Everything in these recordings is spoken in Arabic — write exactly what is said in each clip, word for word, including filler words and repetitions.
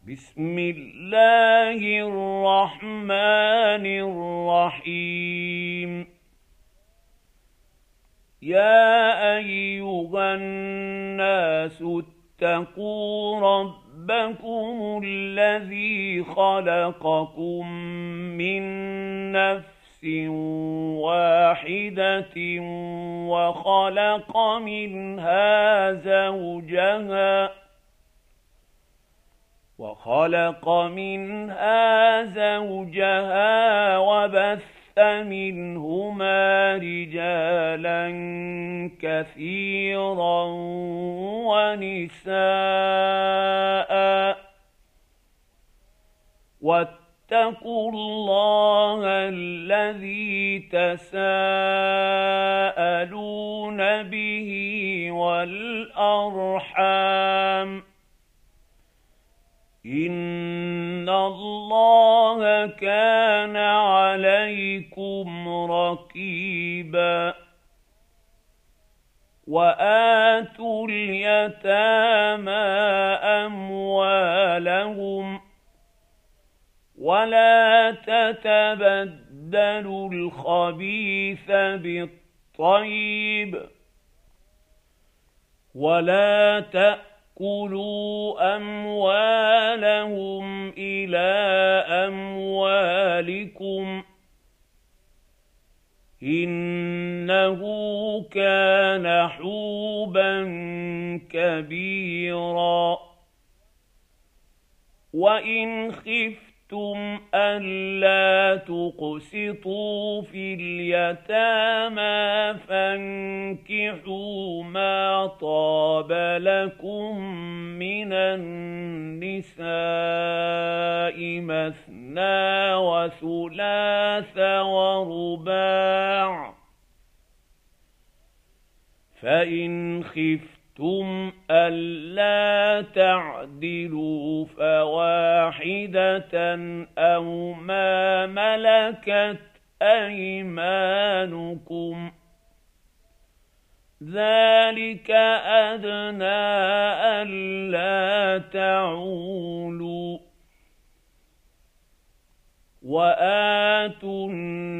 بسم الله الرحمن الرحيم. يا أيها الناس اتقوا ربكم الذي خلقكم من نفس واحدة وخلق منها زوجها وخلق منها زوجها وبث منهما رجالا كثيرا ونساء، واتقوا الله الذي تساءلون به والأرحام، إن الله كان عليكم رقيبا. وآتوا اليتامى أموالهم ولا تتبدلوا الخبيث بالطيب ولا تأكلوا كلوا أموالهم إلى أموالكم إنه كان حوبا كبيرا. وإن خفتم ألا تقسطوا في اليتامى فانكحوا ما طاب لكم من النساء مثنى وثلاث ورباع، فإن خفتم ألا تعدلوا فواحدة أو ما ملكت أيمانكم، ذلك أدنى ألا تعولوا. وآتوا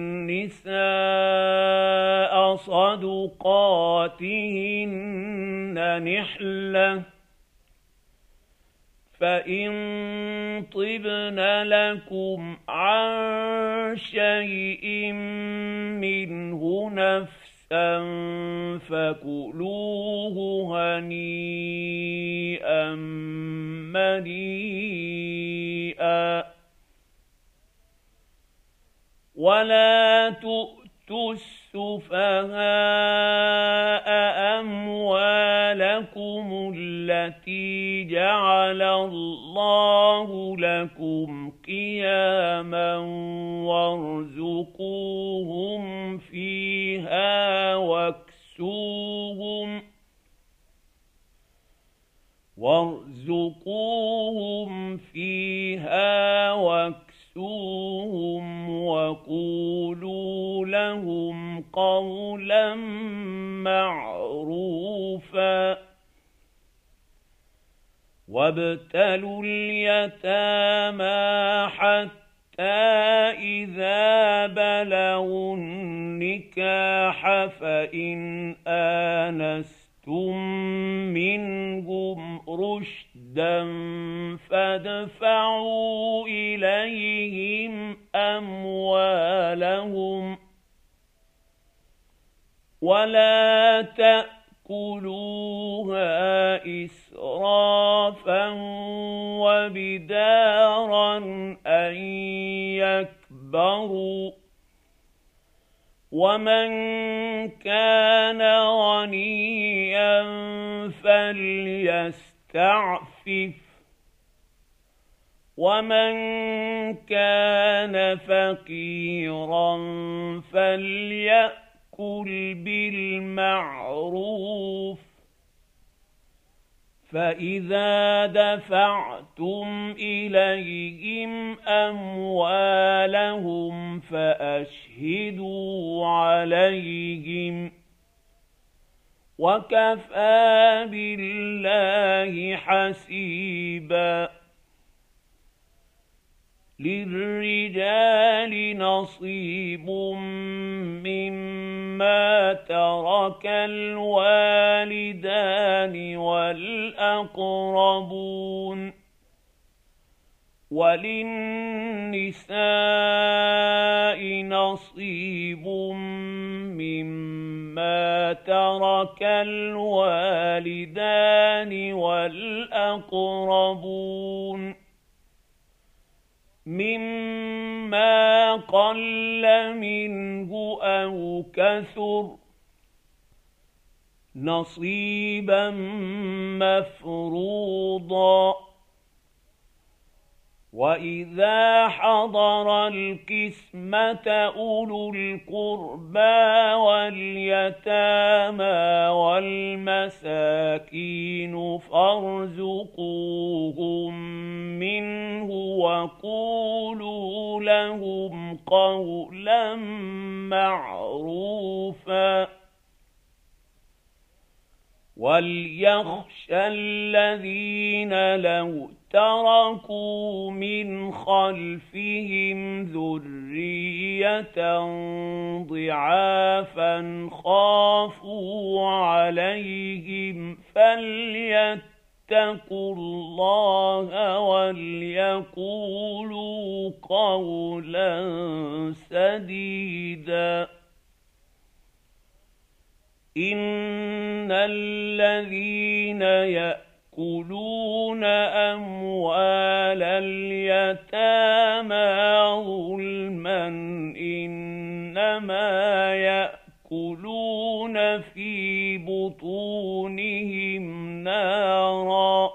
النساء صدقاتهن نحلة، فإن طبن لكم عن شيء منه نفسا فكلوه هنيئا مريئا. ولا تؤتوا السفهاء أموالكم التي جعل الله لكم قياما وارزقوهم فيها واكسوهم وارزقوهم فيها واكسوهم وقولوا لهم قولا معروفا. وابتلوا اليتامى حتى إذا بلغوا النكاح فإن آنستم منهم رشدا فادفعوا إليهم أموالهم ولا تأكلوها إسرافا وبدارا أن يكبروا، ومن كان غنيا فليستعفف، ومن كان فقيرا فليأكل بالمعروف. فإذا دفعتم إليهم أموالهم فأشهدوا عليهم، وكفى بالله حسيبا. للرجال نصيب مما ترك الوالدان والأقربون وللنساء نصيب مما ترك الوالدان والأقربون مما قل منه أو كثر نصيبا مفروضا. وإذا حضر القسمة أولو القربى واليتامى والمساكين فارزقوهم منه وقولوا لهم قولا معروفا. وليخشى الذين لو تركوا من خلفهم ذرية ضعافا خافوا عليهم فليتقوا الله وليقولوا قولا سديدا. إن الذين يأكلون أموال اليتامى ظلما إنما يأكلون في بطونهم نارا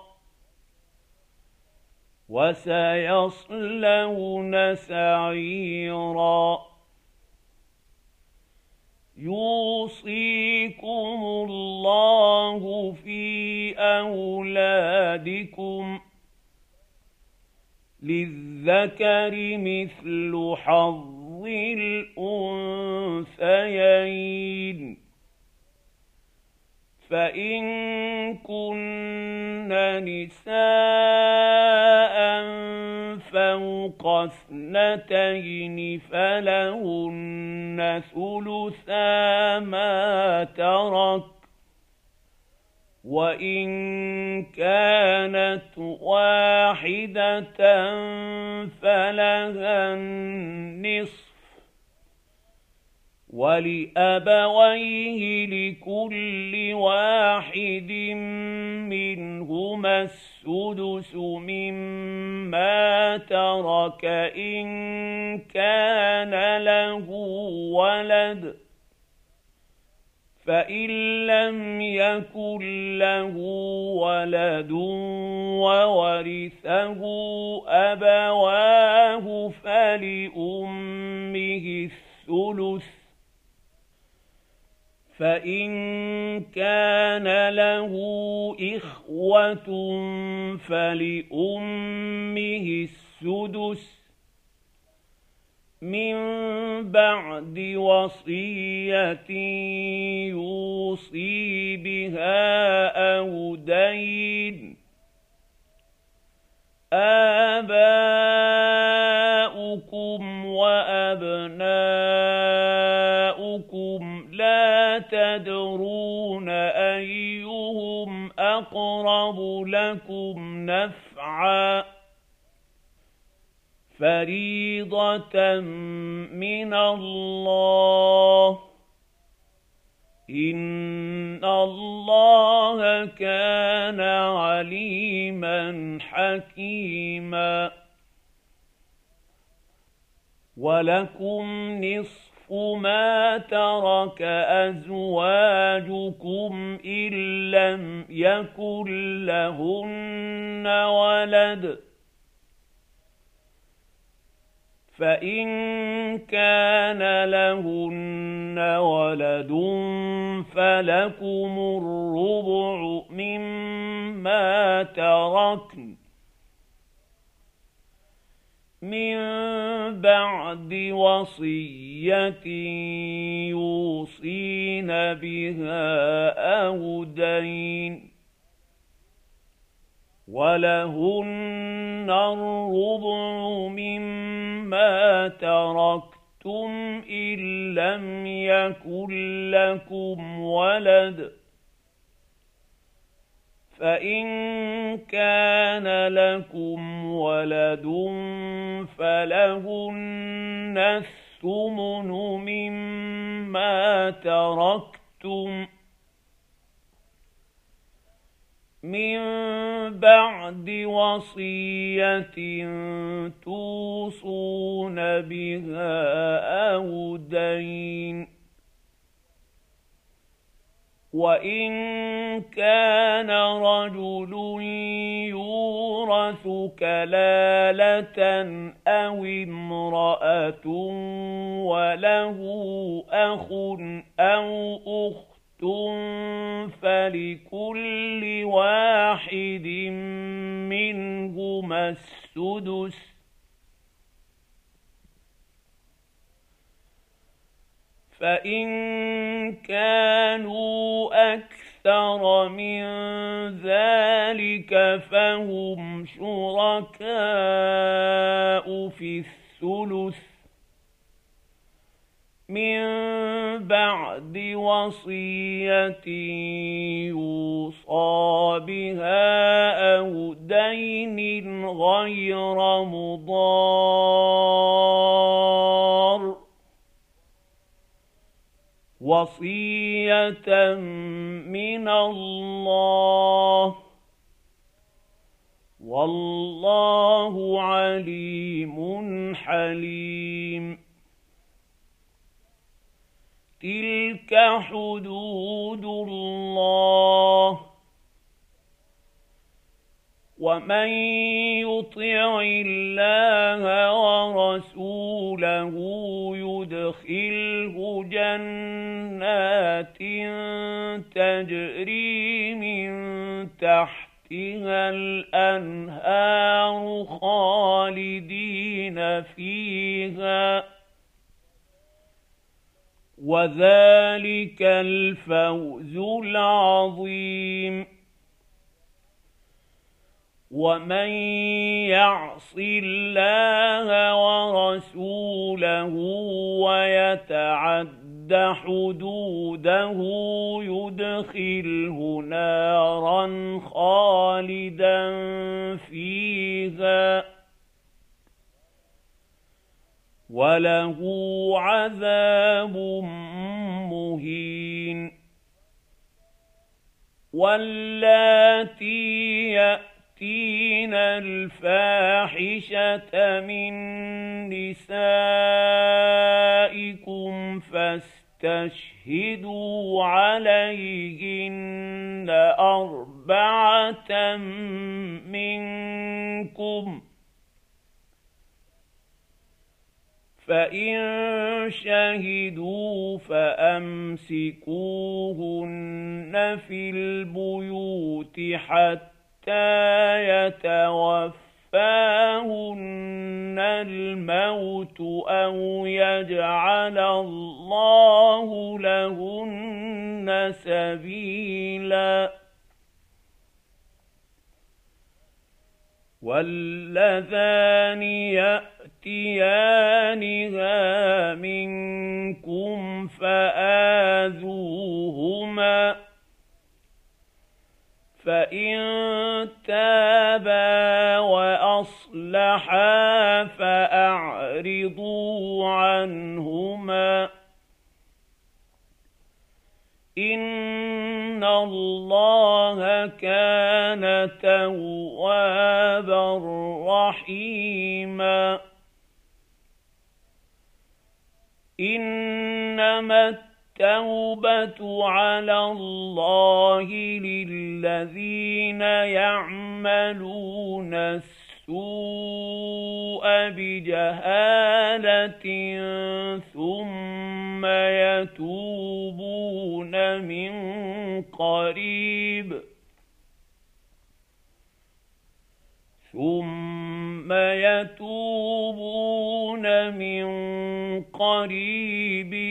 وسيصلون سعيرا. يوصيكم الله في أولادكم للذكر مثل حظ الأنثيين. فإن كن نساء فوق اثنتين فلهن ثلثا ما ترك وإن كانت واحدة فلها النصف ولأبويه لكل واحد منهما السدس مما ترك إن كان له ولد فإن لم يكن له ولد وورثه أبواه فلأمه الثلث فإن كان له إخوة فلأمه السدس من بعد وصية يوصي بها أو دين. آباؤكم وأبناؤكم لا تدرون أيهم أقرب لكم نفعا فريضة من الله إن الله كان عليما حكيما. ولكم نصف ما ترك أزواجكم إن لم يكن لهن ولد فإن كان لهن ولد فلكم الربع مما تركن من بعد وصية يوصين بها أو دين. ولهن الربع مما أشركتم إن لم يكن لكم ولد فإن كان لكم ولد فلهن الثمن مما تركتم من بعد وصية توصون بها أو دين وإن كان رجل يورث كلالة أو امرأة وله أخ أو أخت فلكل واحد منهما السدس فإن كانوا أكثر من ذلك فهم شركاء في الثلث من بعد وصية يوصى بها أو دين غير مضار وصية من الله والله عليم حليم. تلك حدود الله ومن يطع الله ورسوله يدخله جنات تجري من تحتها الأنهار خالدين فيها وذلك الفوز العظيم. ومن يعص الله ورسوله ويتعد حدوده يدخله نارا خالدا فيها وله عذاب مهين. واللاتي يأتين الفاحشة من نسائكم فاستشهدوا عليهن أربعة منكم فإن شهدوا فأمسكوهن في البيوت حتى يتوفاهن الموت أو يجعل الله لهن سبيلا. واللذان يأتيانها منكم فآذوهما فإن تابا وأصلحا فأعرضوا عنهما إن الله كان توابا رحيما. إنما التوبة على الله للذين يعملون السوء بجهالة ثم يتوبون من قريب ثم يتوبون من قريب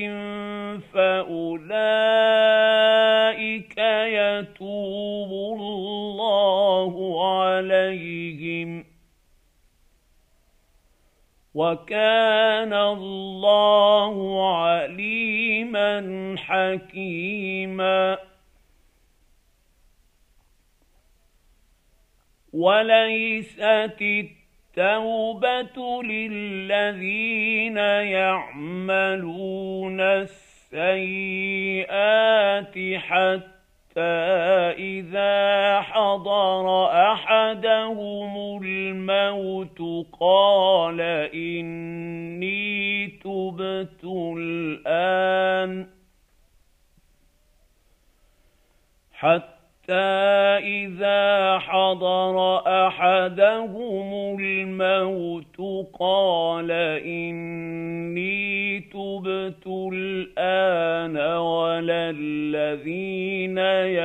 فأولئك يتوب الله عليهم وكان الله عليما حكيما. وليست التوبة للذين يعملون السيئات حتى إذا حضر أحدهم الموت قال إني تبت الآن حتى إذا حضر أحدهم الموت قال إني تبت الآن ولا الذين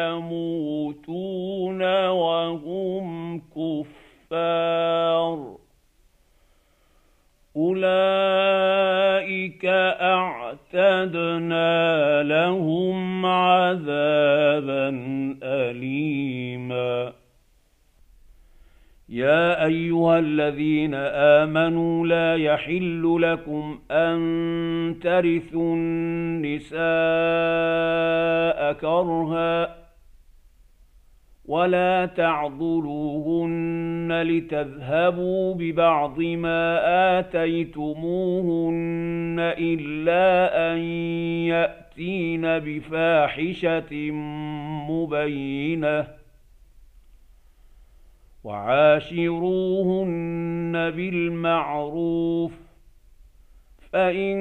يموتون وهم كفار أولئك أعتدنا لهم عذابا أليما. يا أيها الذين آمنوا لا يحل لكم أن ترثوا النساء كرها ولا تعضلوهن لتذهبوا ببعض ما آتيتموهن إلا أن يأتين بفاحشة مبينة وعاشروهن بالمعروف فإن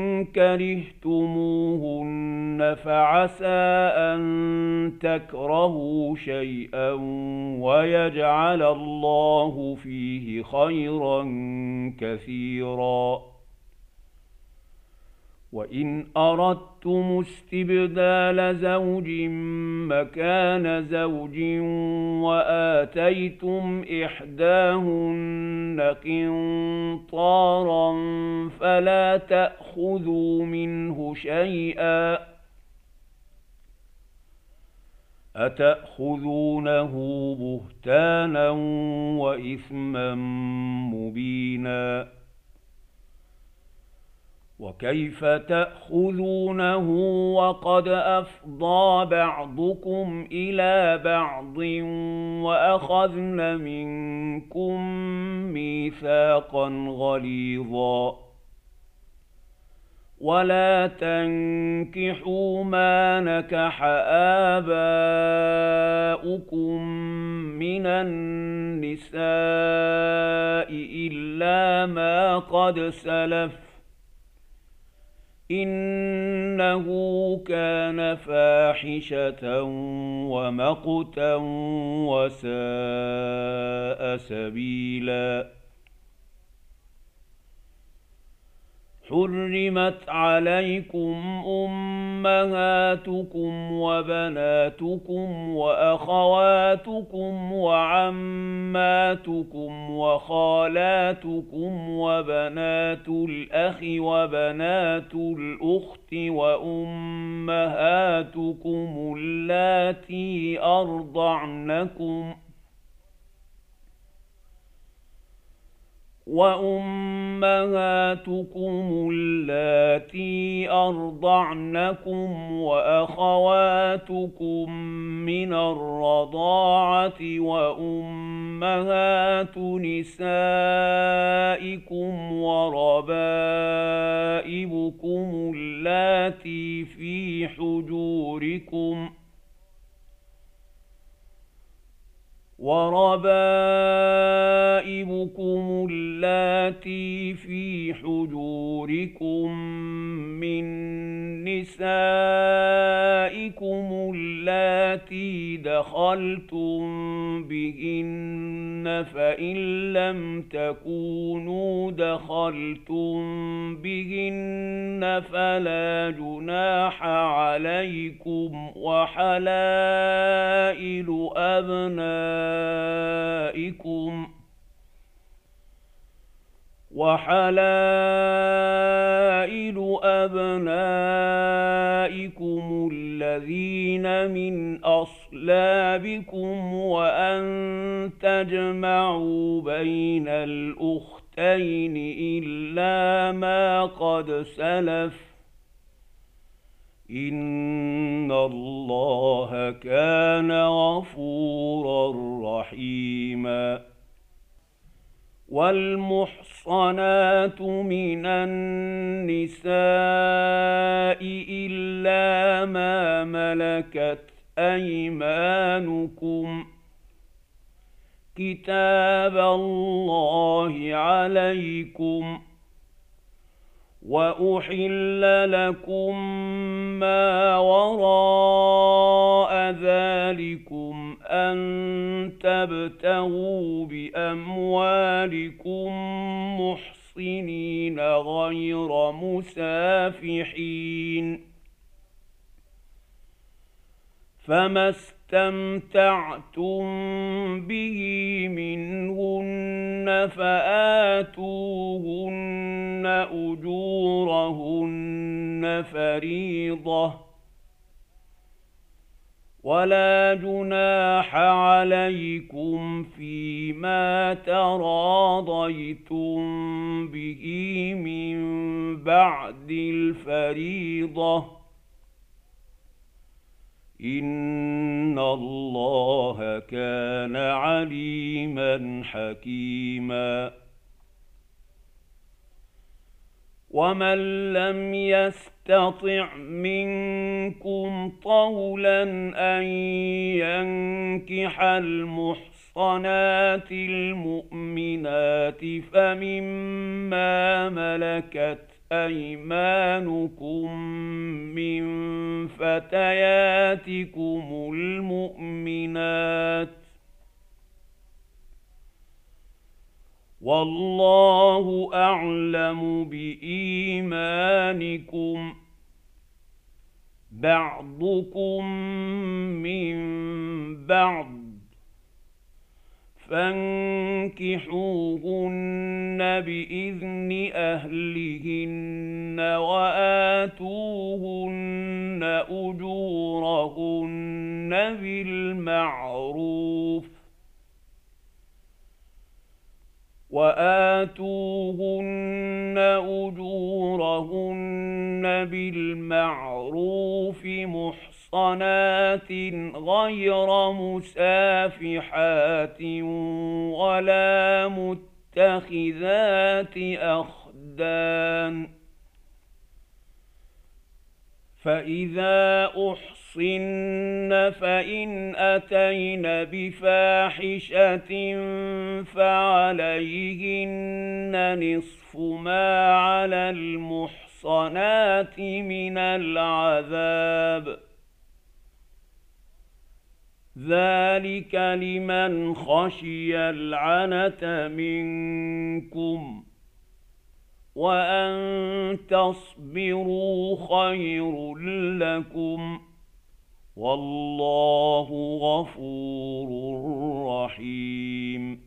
كرهتموهن فعسى أن تكرهوا شيئا ويجعل الله فيه خيرا كثيرا. وإن أردتم استبدال زوج مكان زوج وآتيتم إحداهن قنطارا فلا تأخذوا منه شيئا أتأخذونه بهتانا وإثما مبينا. وكيف تأخذونه وقد أفضى بعضكم إلى بعض وأخذن منكم ميثاقا غليظا. ولا تنكحوا ما نكح آباؤكم من النساء إلا ما قد سلف إنه كان فاحشة ومقتا وساء سبيلا. حرمت عليكم أمهاتكم وبناتكم وأخواتكم وعماتكم وخالاتكم وبنات الأخ وبنات الأخت وأمهاتكم اللاتي أرضعنكم وأمهاتكم اللاتي أرضعنكم وأخواتكم من الرضاعة وأمهات نسائكم وربائبكم اللاتي في حجوركم وربائبكم اللاتي في حجوركم من نسائكم اللاتي دخلتم بهن فإن لم تكونوا دخلتم بهن فلا جناح عليكم وحلائل أبنائكم وحلائل أبنائكم الذين من أصلكم أولى بكم وأن تجمعوا بين الأختين إلا ما قد سلف إن الله كان غفورا رحيما. والمحصنات من النساء إلا ما ملكت أيمانكم كتاب الله عليكم. وأحل لكم ما وراء ذلكم أن تبتغوا بأموالكم محصنين غير مسافحين، فما استمتعتم به منهن فآتوهن أجورهن فريضة، ولا جناح عليكم فيما تراضيتم به من بعد الفريضة، إن الله كان عليما حكيما. ومن لم يستطع منكم طولا أن ينكح المحصنات المؤمنات فمما ملكت أيمانكم من فتياتكم المؤمنات، والله أعلم بإيمانكم، بعضكم من بعض، فانكحوهن بإذن أهلهن وآتوهن أجورهن بالمعروف وآتوهن أجورهن بالمعروف محصنات غير مسافحات ولا متخذات أخدان، فإذا أحصن فإن أتين بفاحشة فعليهن نصف ما على المحصنات من العذاب، ذلك لمن خشي العنة منكم، وأن تصبروا خير لكم، والله غفور رحيم.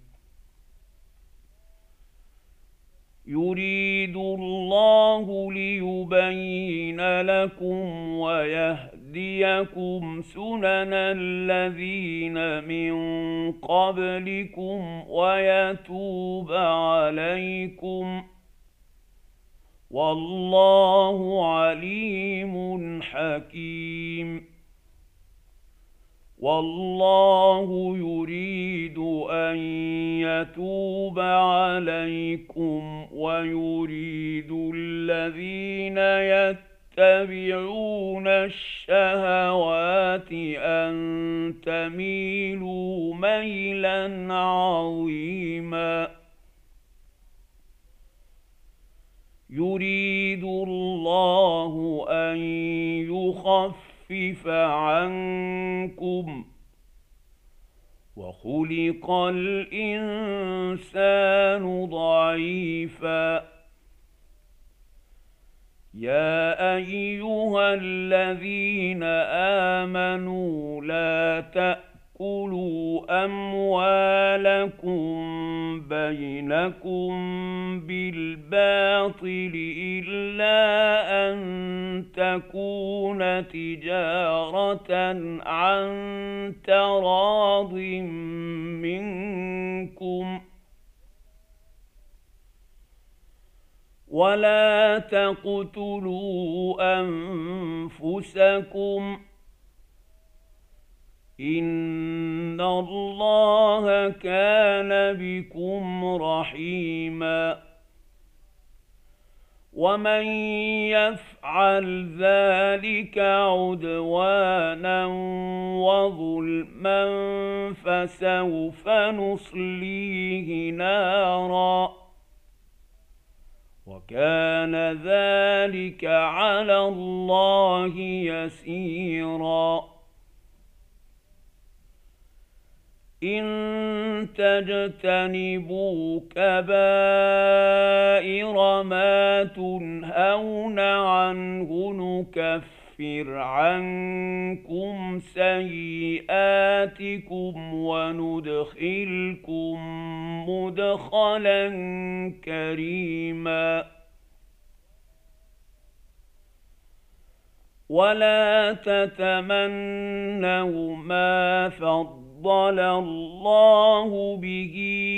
يريد الله ليبين لكم ويهديكم سنن الذين من قبلكم ويتوب عليكم، والله عليم حكيم. والله يريد أن يتوب عليكم ويريد الذين يتبعون الشهوات أن تميلوا ميلا عظيما. يريد الله أن يخفف عنكم، وخلق الإنسان ضعيفا. يا أيها الذين آمنوا لا تأتوا تأكلوا أموالكم بينكم بالباطل إلا أن تكون تجارة عن تراض منكم ولا تقتلوا أنفسكم إن الله كان بكم رحيما ومن يفعل ذلك عدوانا وظلما فسوف نصليه نارا وكان ذلك على الله يسيرا إن تجتنبوا كبائر ما تنهون عنه نكفر عنكم سيئاتكم وندخلكم مدخلا كريما ولا تتمنوا ما فضل فضل الله به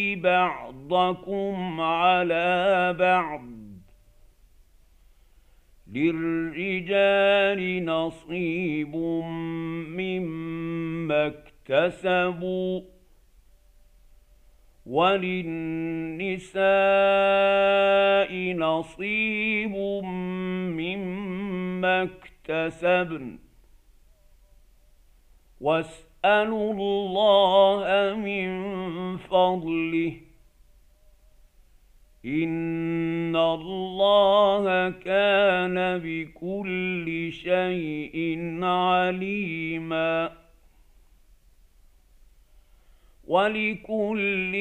بعضكم على بعض للرجال نصيب مما اكتسبوا وللنساء نصيب مما اكتسبن واسألوا الله من فضله إن الله كان بكل شيء عليما ولكل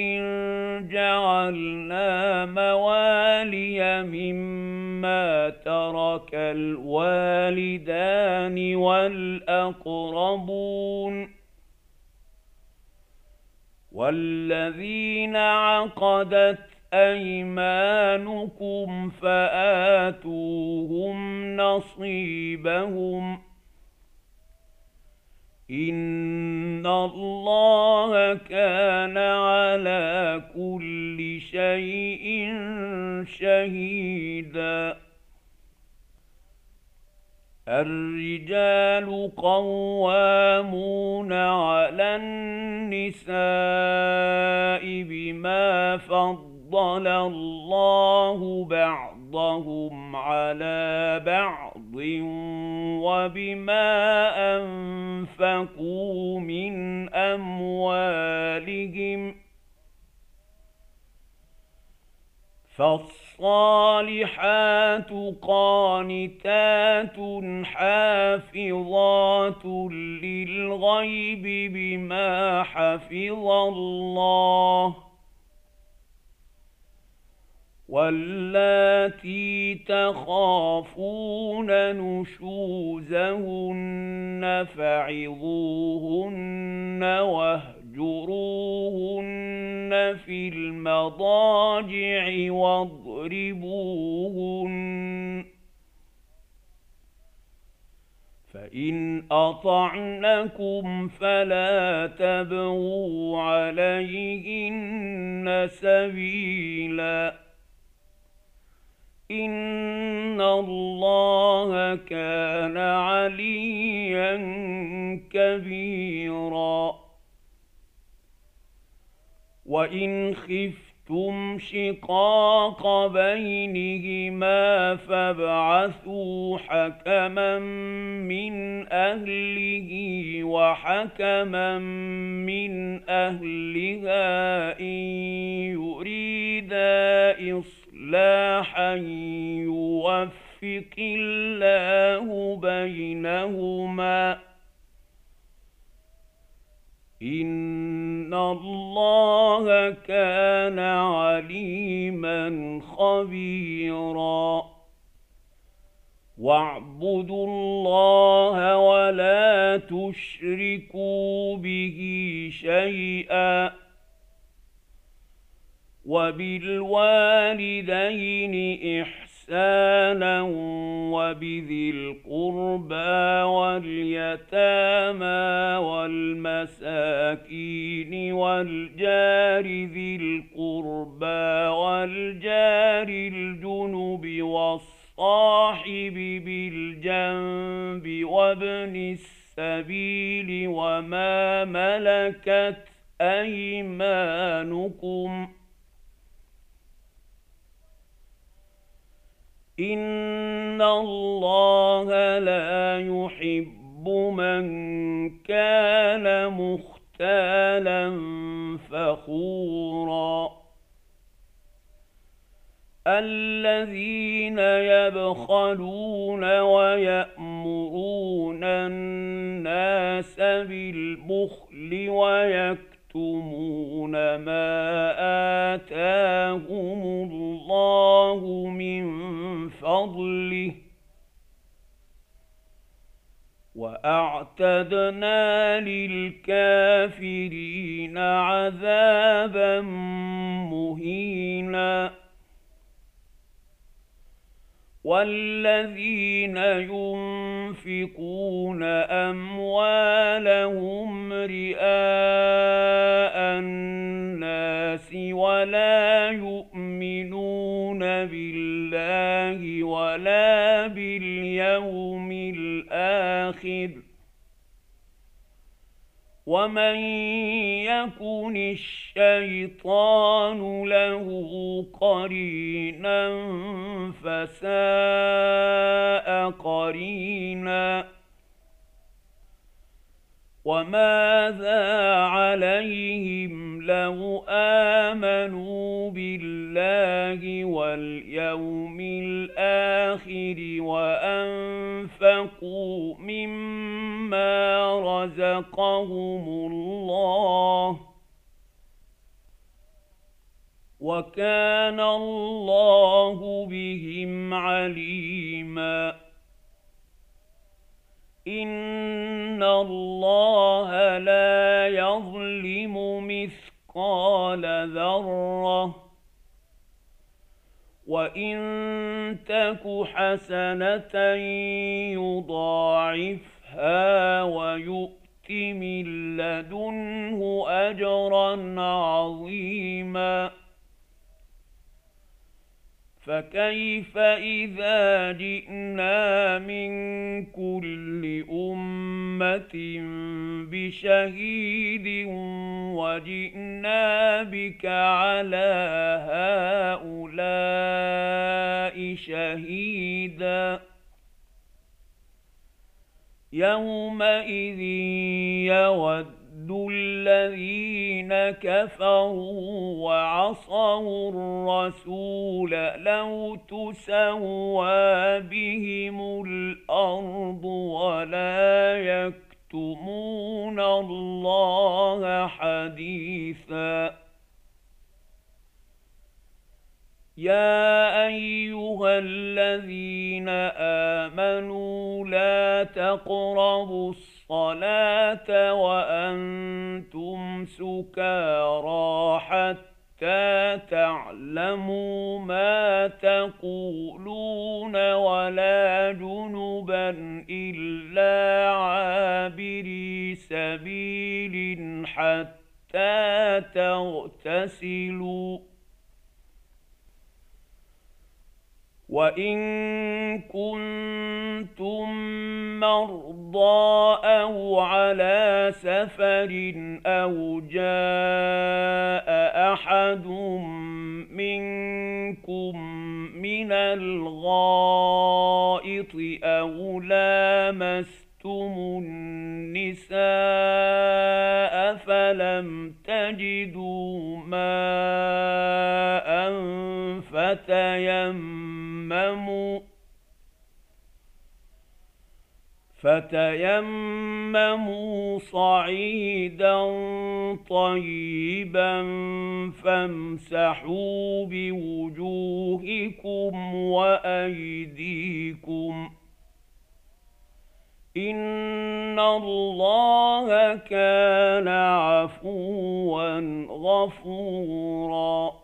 جعلنا موالي مما ترك الوالدان والأقربون والذين عقدت أيمانكم فآتوهم نصيبهم إن الله كان على كل شيء شهيدا الرجال قوامون على النساء بما فضل الله بعضهم على بعض وبما أنفقوا من أموالهم فالصالحات قانتات حافظات للغيب بما حفظ الله واللاتي تخافون نشوزهن فعظوهن واهجروهن في المضاجع واضربوهن فإن أطعنكم فلا تبغوا عليهن سبيلا إن الله كان عليا كبيرا وإن خفتم شقاق بينهما فابعثوا حكما من أهله وحكما من أهلها إن يريدا إصلاحا يوفق الله بينهما إن الله كان عليما خبيرا واعبدوا الله ولا تشركوا به شيئا وبالوالدين إحسانا وبذي القربى واليتامى والمساكين والجار ذي القربى والجار الجنب والصاحب بالجنب وابن السبيل وما ملكت أيمانكم إن الله لا يحب من كان مختالا فخورا الذين يبخلون ويأمرون الناس بالبخل ويكتمون ما آتاهم الله من فضله وأعتدنا للكافرين عذابا مهينا والذين ينفقون أموالهم رئاء الناس ولا يؤمنون بالله ولا باليوم الآخر ومن يكن الشيطان له قرينا فساء قرينا وماذا عليهم لو آمنوا بالله واليوم الآخر وأنفقوا مما رزقهم الله وكان الله بهم عليما إن الله لا يظلم مثقال ذرة وإن تك حسنة يضاعفها ويؤت من لدنه أجرا عظيما فكيف إذا جئنا من كل أمة بشهيد وجئنا بك على هؤلاء شهيدا يومئذ يود الذين كفروا وعصوا الرسول لو تسوى بهم الأرض ولا يكتمون الله حديثا يا أيها الذين آمنوا لا تقربوا الصلاة وأنتم سكارى حتى تعلموا ما تقولون ولا جنبا إلا عابري سبيل حتى تغتسلوا وإن كنتم مرضى أو على سفر أو جاء أحد منكم من الغائط أو لامستم النساء فلم تجدوا ماء فتيمموا فتيمموا صعيدا طيبا فامسحوا بوجوهكم وأيديكم إن الله كان عفوا غفورا.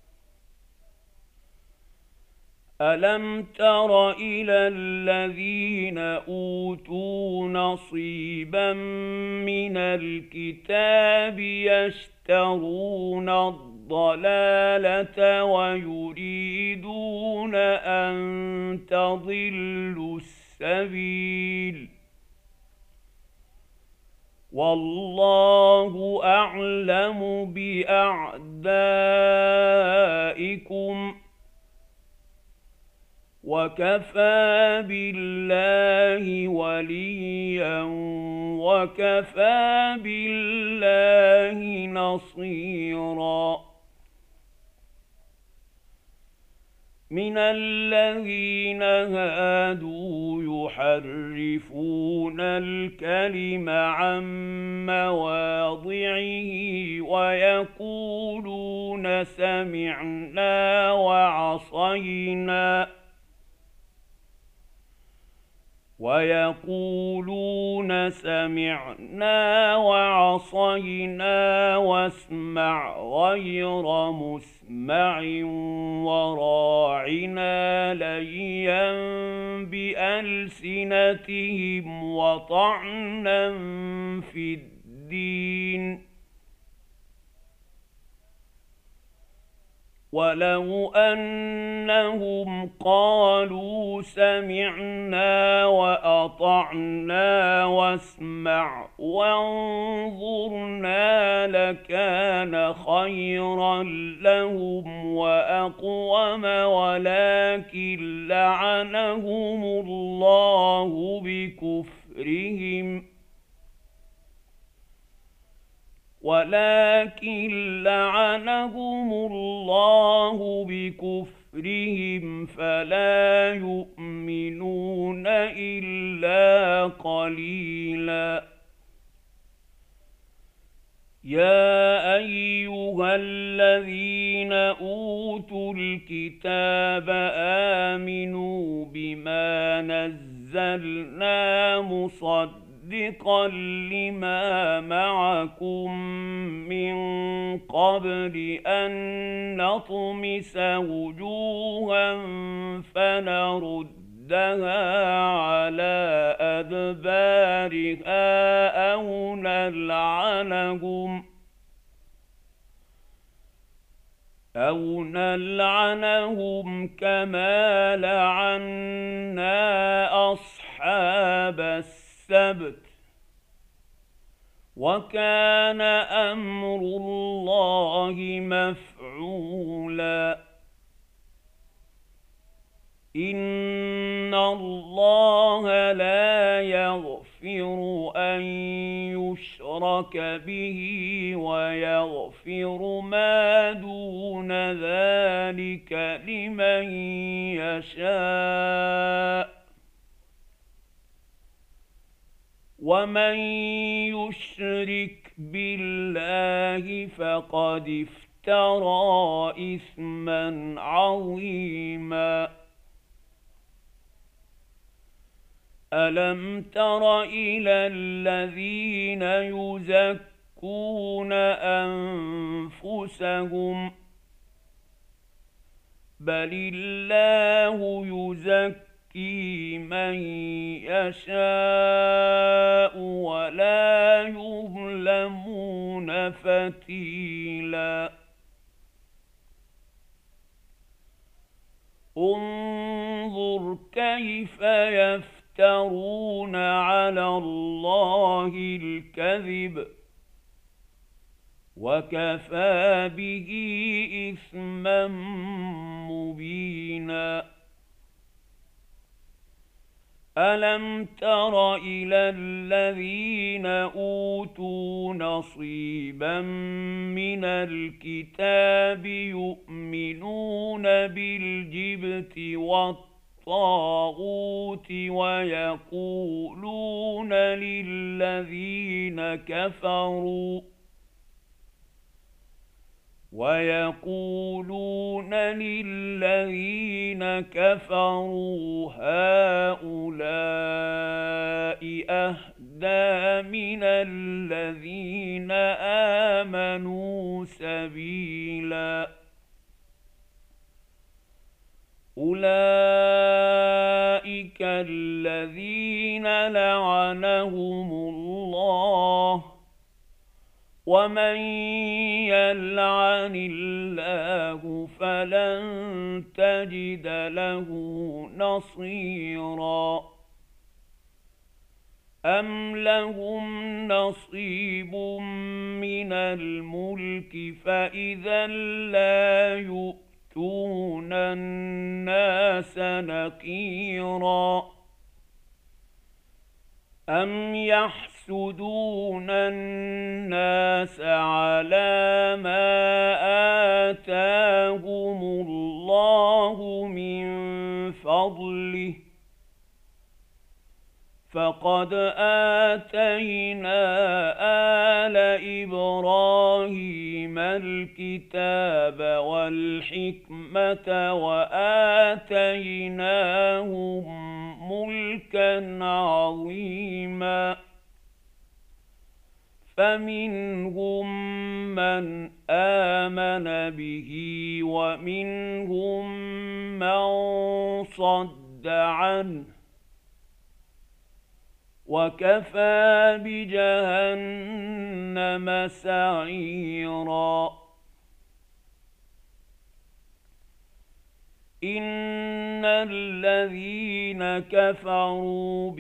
ألم تر إلى الذين أوتوا نصيبا من الكتاب يشترون الضلالة ويريدون أن تضلوا السبيل والله أعلم بأعدائكم وكفى بالله وليا وكفى بالله نصيرا. من الذين هادوا يحرفون الكلم عن مواضعه ويقولون سمعنا وعصينا ويقولون سمعنا وعصينا واسمع غير مسمع وراعنا ليا بألسنتهم وطعنا في الدين ولو أنهم قالوا سمعنا وأطعنا واسمع وانظرنا لكان خيرا لهم وأقوم ولكن لعنهم الله بكفرهم ولكن لعنهم الله بكفرهم فلا يؤمنون إلا قليلا. يا أيها الذين أوتوا الكتاب آمنوا بما نزلنا مصدقا مصدقا لما معكم من قبل أن نطمس وجوها فنردها على أدبارها أو نلعنهم أو نلعنهم كما لعنا أصحاب السبت السبت وكان أمر الله مفعولا. إن الله لا يغفر أن يشرك به ويغفر ما دون ذلك لمن يشاء ومن يشرك بالله فقد افترى إثما عظيما. ألم تر إلى الذين يزكون أنفسهم بل الله يزكي من يشاء ولا يظلمون فتيلا. انظر كيف يفترون على الله الكذب وكفى به إثما مبينا. ألم تر إلى الذين أوتوا نصيبا من الكتاب يؤمنون بالجبت والطاغوت ويقولون للذين كفروا ويقولون للذين كفروا هؤلاء أهدى من الذين آمنوا سبيلا أولئك الذين لعنهم الله ومن يلعن الله فلن تجد له نصيرا أم لهم نصيب من الملك فإذا لا يؤتون الناس نقيرا أم يحسدون الناس على ما آتاهم الله من فضله فقد آتينا آل إبراهيم الكتاب والحكمة وآتيناهم ملكا عظيما فمنهم من آمن به ومنهم من صد عنه وكفى بجهنم سعيرا إن الذين كفروا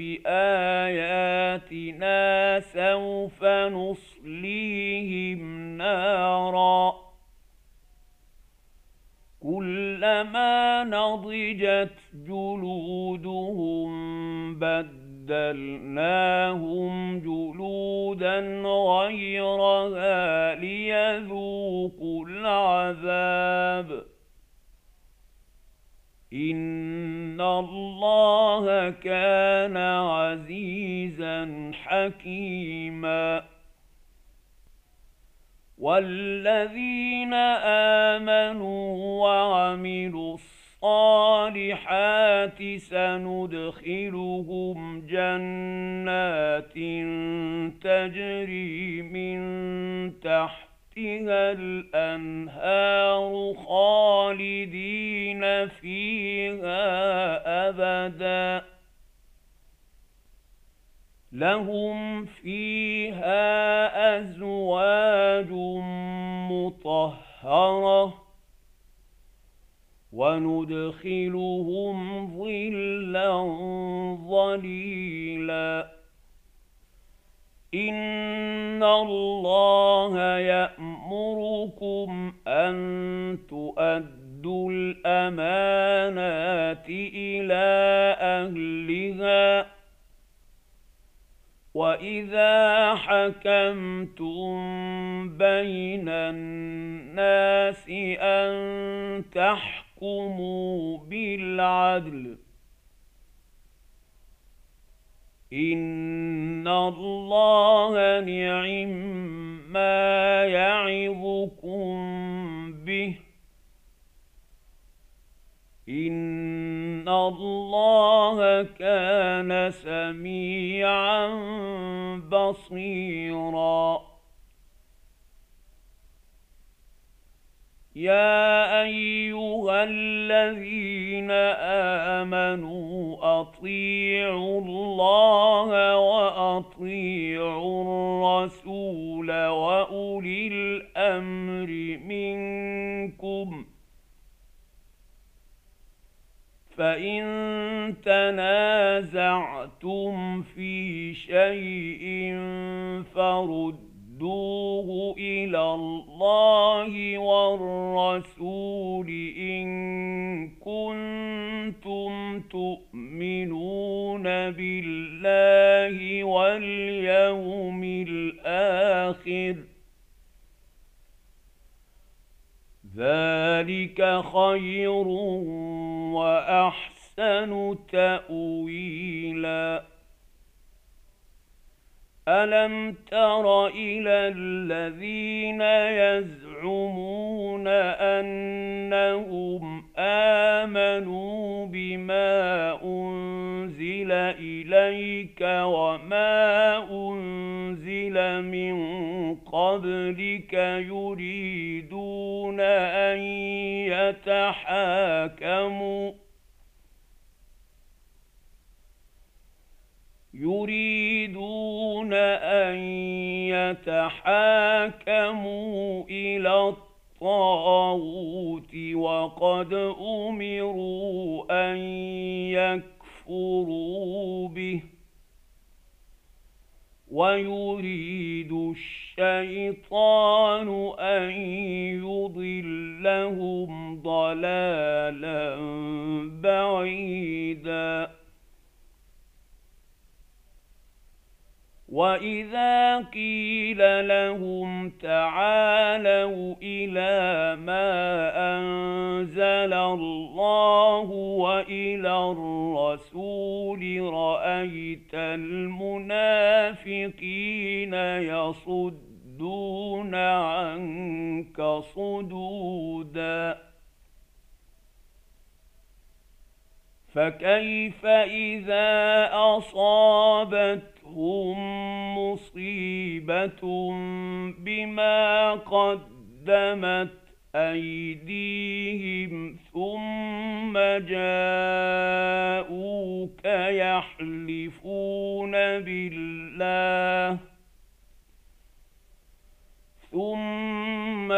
بآياتنا سوف نصليهم نارا كلما نضجت جلودهم بدلناهم جلودا غيرها ليذوقوا العذاب إن الله كان عزيزا حكيما والذين آمنوا وعملوا الصالحات سندخلهم جنات تجري من تحتها الأنهار خالدين فيها أبدا لهم فيها أزواج مطهرة وندخلهم ظلا ظليلا إن الله يأمركم أن تؤدوا الأمانات إلى أهلها وإذا حكمتم بين الناس أن تحكموا بالعدل إن الله نعم ما يعظكم به إن الله كان سميعا بصيرا يا أيها الذين آمنوا أطيعوا الله وأطيعوا الرسول وأولي الأمر منكم فإن تنازعتم في شيء فردوه إلى الله والرسول إن كنتم تؤمنون بالله واليوم الآخر ذلك خير وأحسن تأويلا ألم تر إلى الذين يزعمون أنهم آمنوا بما أنزل إليك وما أنزل من قبلك يريدون أن يتحاكموا يريدون أن يتحاكموا إلى الطاغوت وقد أمروا أن يكفروا به ويريد الشيطان أن يضلهم ضلالا بعيدا وإذا قيل لهم تعالوا إلى ما أنزل الله وإلى الرسول رأيت المنافقين يصدون عنك صدودا فكيف إذا أصابتهم مصيبة بما قدمت أيديهم ثم جاءوك يحلفون بالله ثم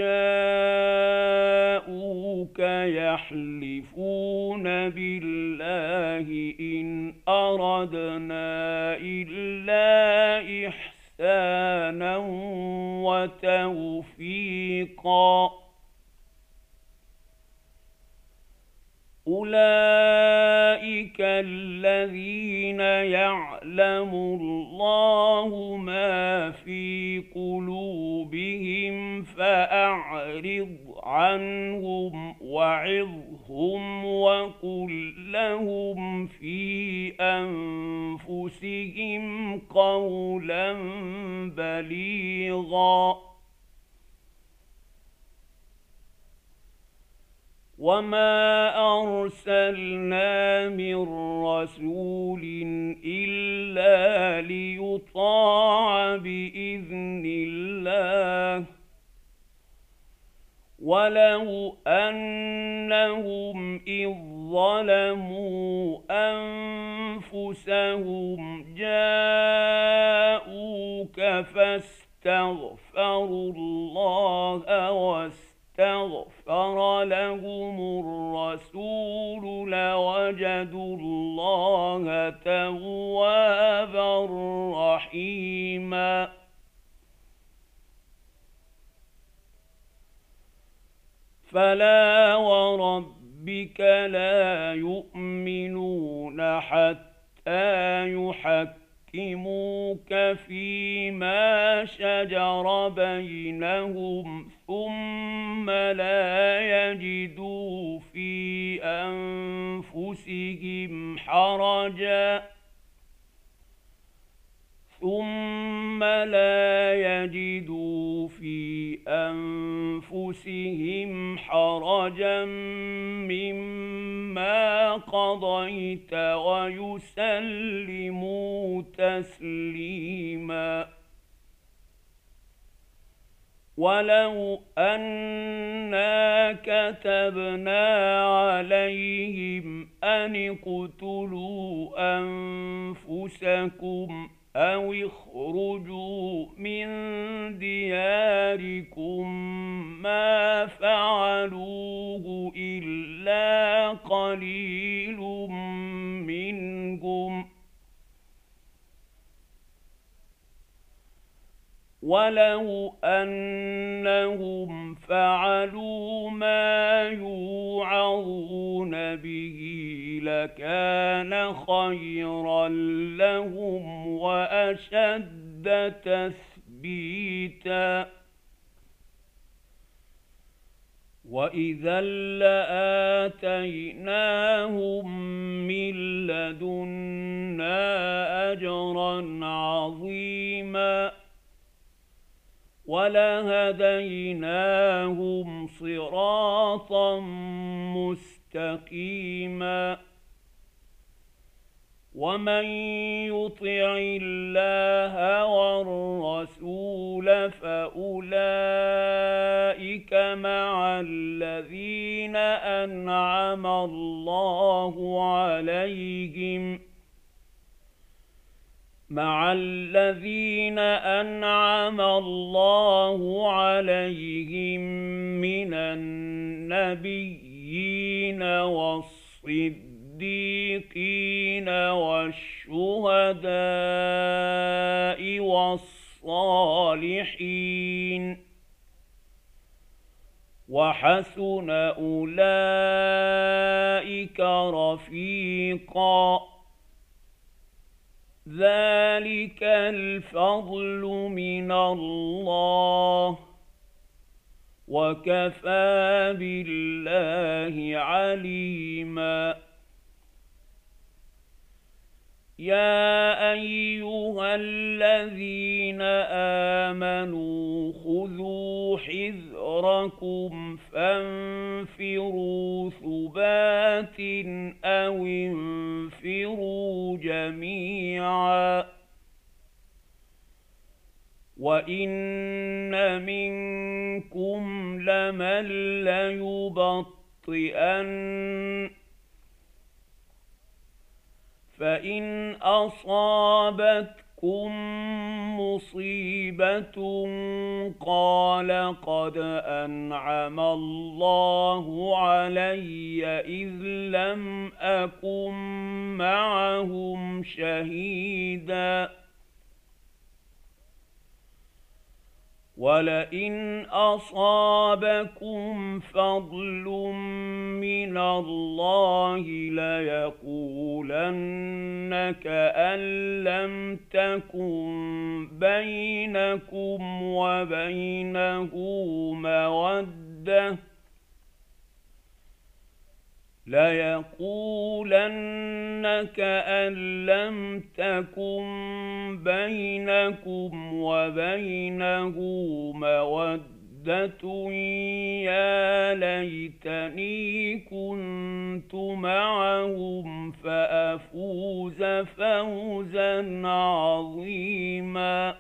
جاءوك يحلفون بالله إن أردنا إلا إحسانا وتوفيقا أولئك الذين يعلم الله ما في قلوبهم فأعرض عنهم وعظهم وقل لهم في أنفسهم قولا بليغا وما أرسلنا من رسول إلا ليطاع بإذن الله ولو أنهم إذ ظلموا أنفسهم جاءوك فاستغفروا الله واستغفروا استغفر لهم الرسول لوجدوا الله توابا رحيما فلا وربك لا يؤمنون حتى يحكموك فيما شجر بينهم ثم لا يجدوا في أنفسهم حرجا ثم لا يجدوا في أنفسهم حرجا مما قضيت ويسلموا تسليما ولو أنا كتبنا عليهم أن اقتلوا أنفسكم أو اخرجوا من دياركم ما فعلوه إلا قليل منهم ولو أنهم فعلوا ما يوعظون به لكان خيرا لهم وأشد تثبيتا وإذا لآتيناهم من لدنا أجرا عظيما ولهديناهم صراطا مستقيما ومن يطع الله والرسول فأولئك مع الذين أنعم الله عليهم مع الذين أنعم الله عليهم من النبيين والصديقين والشهداء والصالحين وحسن أولئك رفيقا ذلك الفضل من الله وكفى بالله عليما يا أيها الذين آمنوا خذوا حذركم فانفروا ثبات أو انفروا جميعا وإن منكم لمن ليبطئن فإن أصابتكم مصيبة قال قد أنعم الله علي إذ لم أكن معهم شهيدا ولئن أصابكم فضل من الله ليقولن كأن لم تكن بينكم وبينه مودة ليقولن كأن لم تكن بينكم وبينه مودة يا ليتني كنت معهم فأفوز فوزا عظيما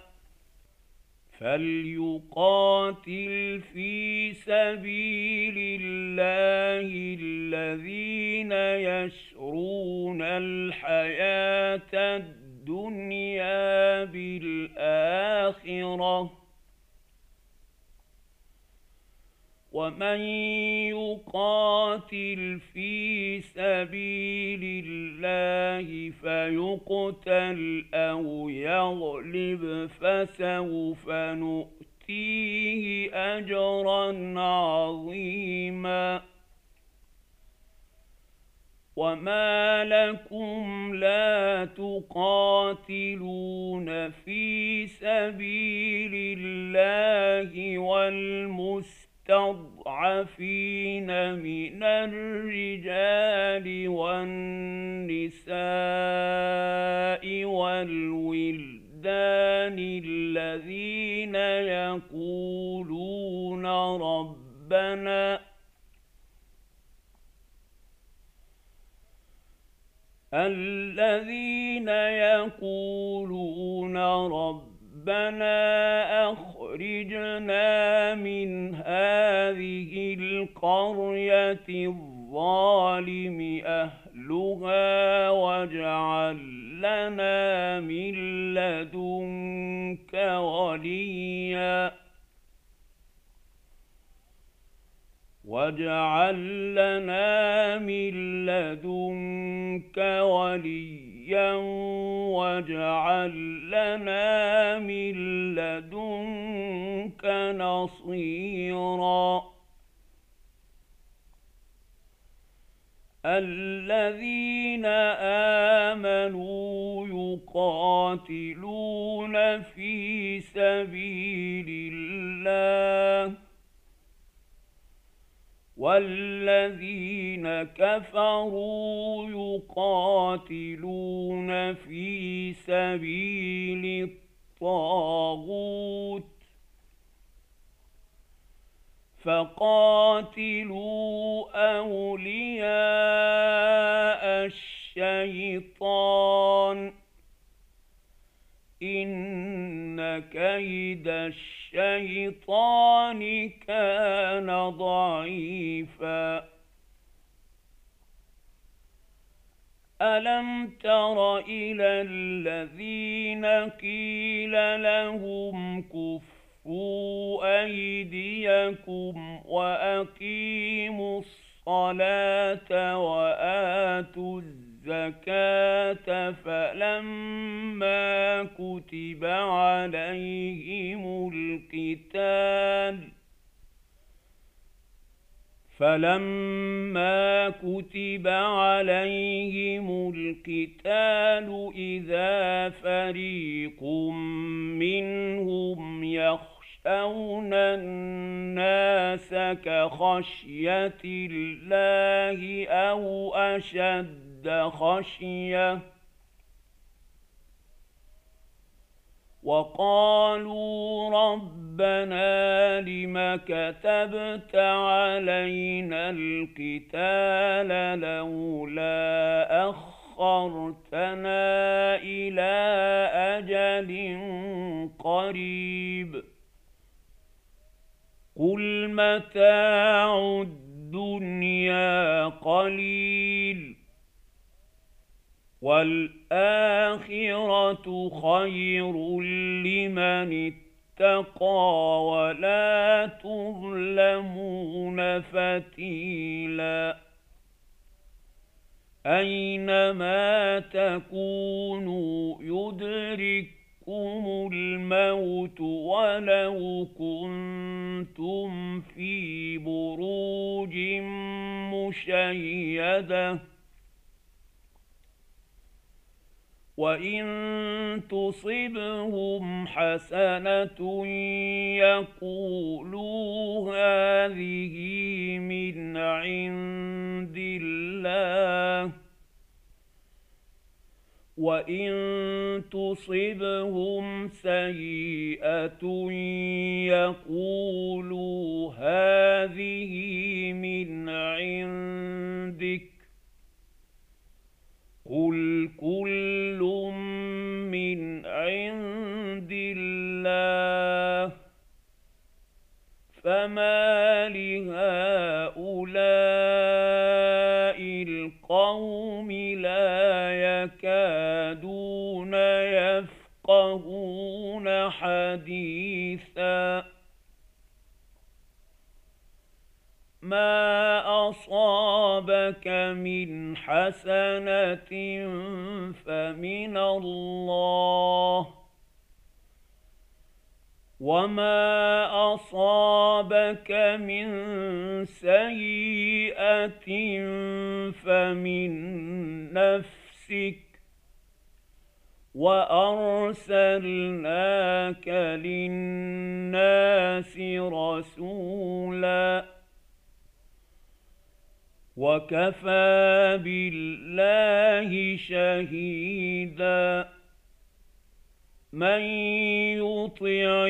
فليقاتل في سبيل الله الذين يشرون الحياة الدنيا بالآخرة ومن يقاتل في سبيل الله فيقتل أو يغلب فسوف نؤتيه أجرا عظيما وما لكم لا تقاتلون في سبيل الله والمسلمين المستضعفين من الرجال والنساء والولدان الذين يقولون ربنا الذين يقولون ربنا ربنا أخرجنا من هذه القرية الظالم أهلها واجعل لنا من لدنك وليا واجعل لنا من لدنك وليا واجعل لنا من لدنك نصيرا الذين آمنوا يقاتلون في سبيل الله والذين كفروا يقاتلون في سبيل الطاغوت فقاتلوا أولياء الشيطان إن كيد الشيطان كان ضعيفا ألم تر إلى الذين قيل لهم كفوا أيديكم وأقيموا الصلاة وآتوا الزكاة فلما كتب عليهم القتال فلما كتب عليهم القتال إذا فريق منهم يخشون الناس كخشية الله أو أشد خشية وقالوا ربنا لم كتبت علينا القتال لولا أخرتنا إلى أجل قريب قل متاع الدنيا قليل والآخرة خير لمن اتقى ولا تظلمون فتيلا أينما تكونوا يدرككم الموت ولو كنتم في بروج مشيدة وإن تصبهم حسنة يقولوا هذه من عند الله وإن تصبهم سيئة يقولوا هذه من عندك قل كل من عند الله فما لهؤلاء القوم لا يكادون يفقهون حديثا ما أصابك من حسنة فمن الله وما أصابك من سيئة فمن نفسك وأرسلناك للناس رسولا وكفى بالله شهيدا من يطع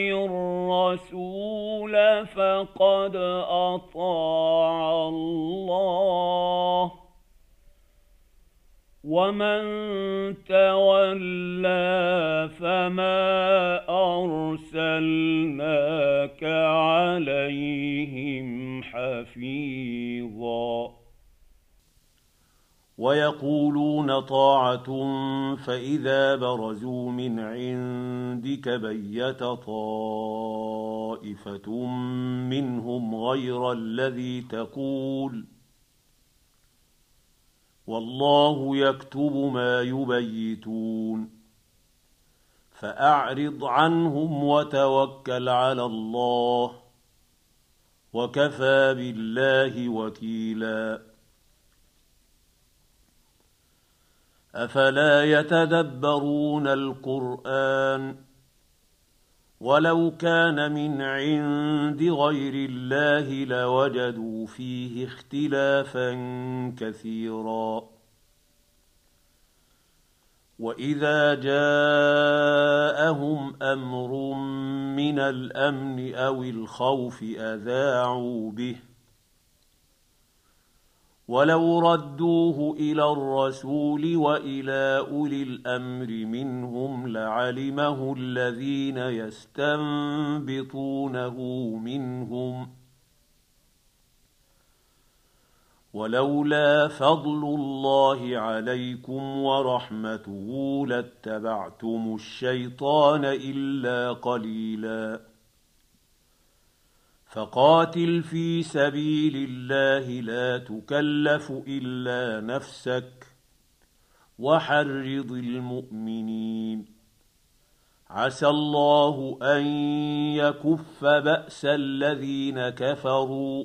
الرسول فقد أطاع الله ومن تولى فما أرسلناك عليهم حفيظا ويقولون طاعة فإذا برزوا من عندك بيت طائفة منهم غير الذي تقول والله يكتب ما يبيتون فأعرض عنهم وتوكل على الله وكفى بالله وكيلا أفلا يتدبرون القرآن ولو كان من عند غير الله لوجدوا فيه اختلافا كثيرا. وإذا جاءهم أمر من الأمن أو الخوف أذاعوا به، ولو ردوه إلى الرسول وإلى أولي الأمر منهم لعلمه الذين يستنبطونه منهم، ولولا فضل الله عليكم ورحمته لاتبعتم الشيطان إلا قليلا. فقاتل في سبيل الله لا تكلف إلا نفسك وحرض المؤمنين، عسى الله أن يكف بأس الذين كفروا،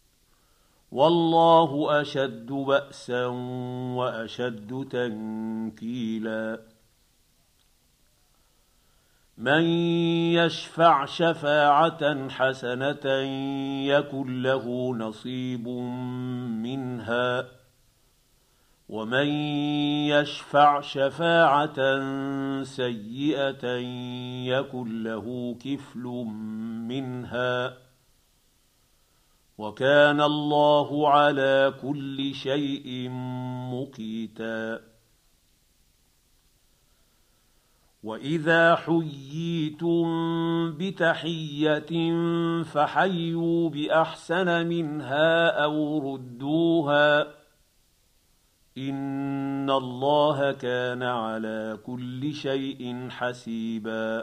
والله أشد بأسا وأشد تنكيلا. من يشفع شفاعة حسنة يكن له نصيب منها، ومن يشفع شفاعة سيئة يكن له كفل منها، وكان الله على كل شيء مقيتا. وإذا حييتم بتحية فحيوا بأحسن منها أو ردوها، إن الله كان على كل شيء حسيبا.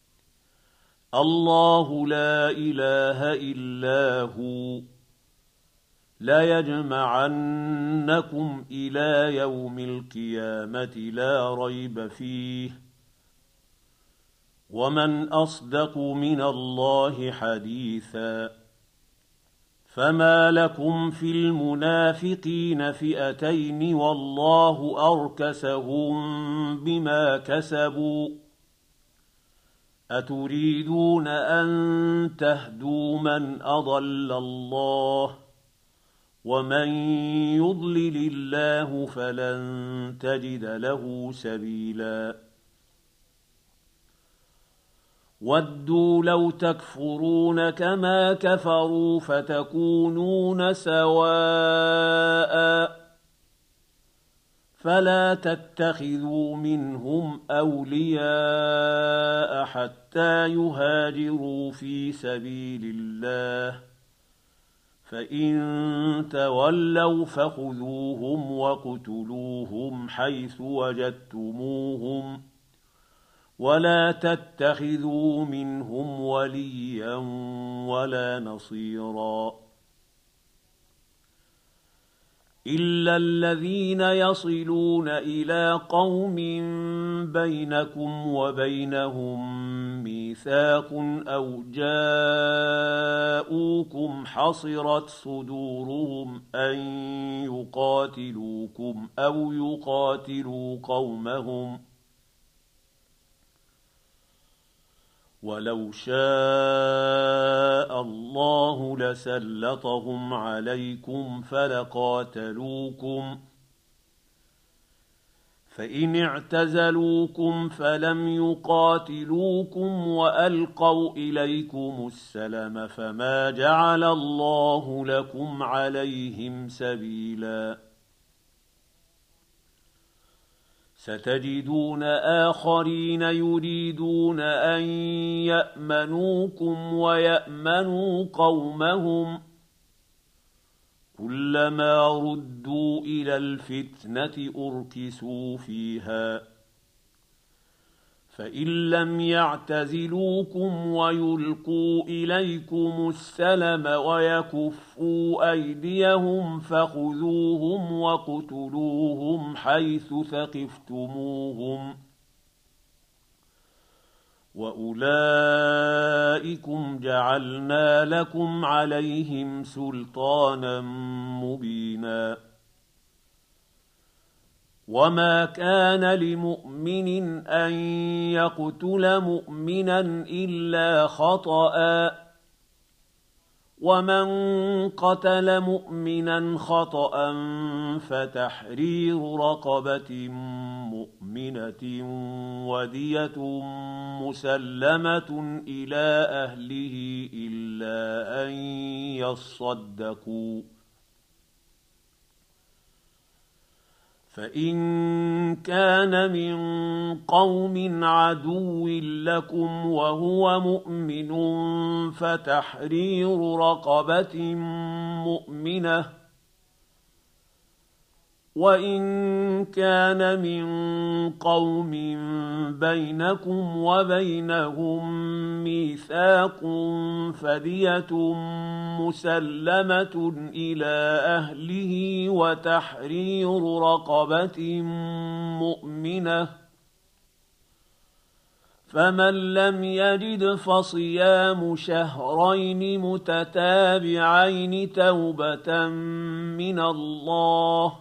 الله لا إله إلا هو، لا يجمعنكم إلى يوم القيامة لا ريب فيه، ومن أصدق من الله حديثا. فما لكم في المنافقين فئتين والله أركسهم بما كسبوا، أتريدون أن تهدوا من أضل الله، ومن يضلل الله فلن تجد له سبيلا. ودوا لو تكفرون كما كفروا فتكونون سواء، فلا تتخذوا منهم أولياء حتى يهاجروا في سبيل الله، فإن تولوا فخذوهم وقتلوهم حيث وجدتموهم، ولا تتخذوا منهم وليا ولا نصيرا، إلا الذين يصلون إلى قوم بينكم وبينهم ميثاق أو جاءوكم حصرت صدورهم أن يقاتلوكم أو يقاتلوا قومهم، ولو شاء الله لسلطهم عليكم فلقاتلوكم، فإن اعتزلوكم فلم يقاتلوكم وألقوا إليكم السلم فما جعل الله لكم عليهم سبيلا. ستجدون آخرين يريدون أن يأمنوكم ويأمنوا قومهم، كلما ردوا إلى الفتنة أركسوا فيها، فإن لم يعتزلوكم ويلقوا إليكم السلم ويكفوا أيديهم فخذوهم وقتلوهم حيث ثقفتموهم، وأولئكم جعلنا لكم عليهم سلطانا مبينا. وما كان لمؤمن أن يقتل مؤمنا إلا خطأ ومن قتل مؤمنا خطأ فتحرير رقبة مؤمنة ودية مسلمة إلى أهله إلا أن يصدقوا فإن كان من قوم عدو لكم وهو مؤمن فتحرير رقبة مؤمنة وإن كان من قوم بينكم وبينهم ميثاق فدية مسلمة إلى أهله وتحرير رقبة مؤمنة فمن لم يجد فصيام شهرين متتابعين توبة من الله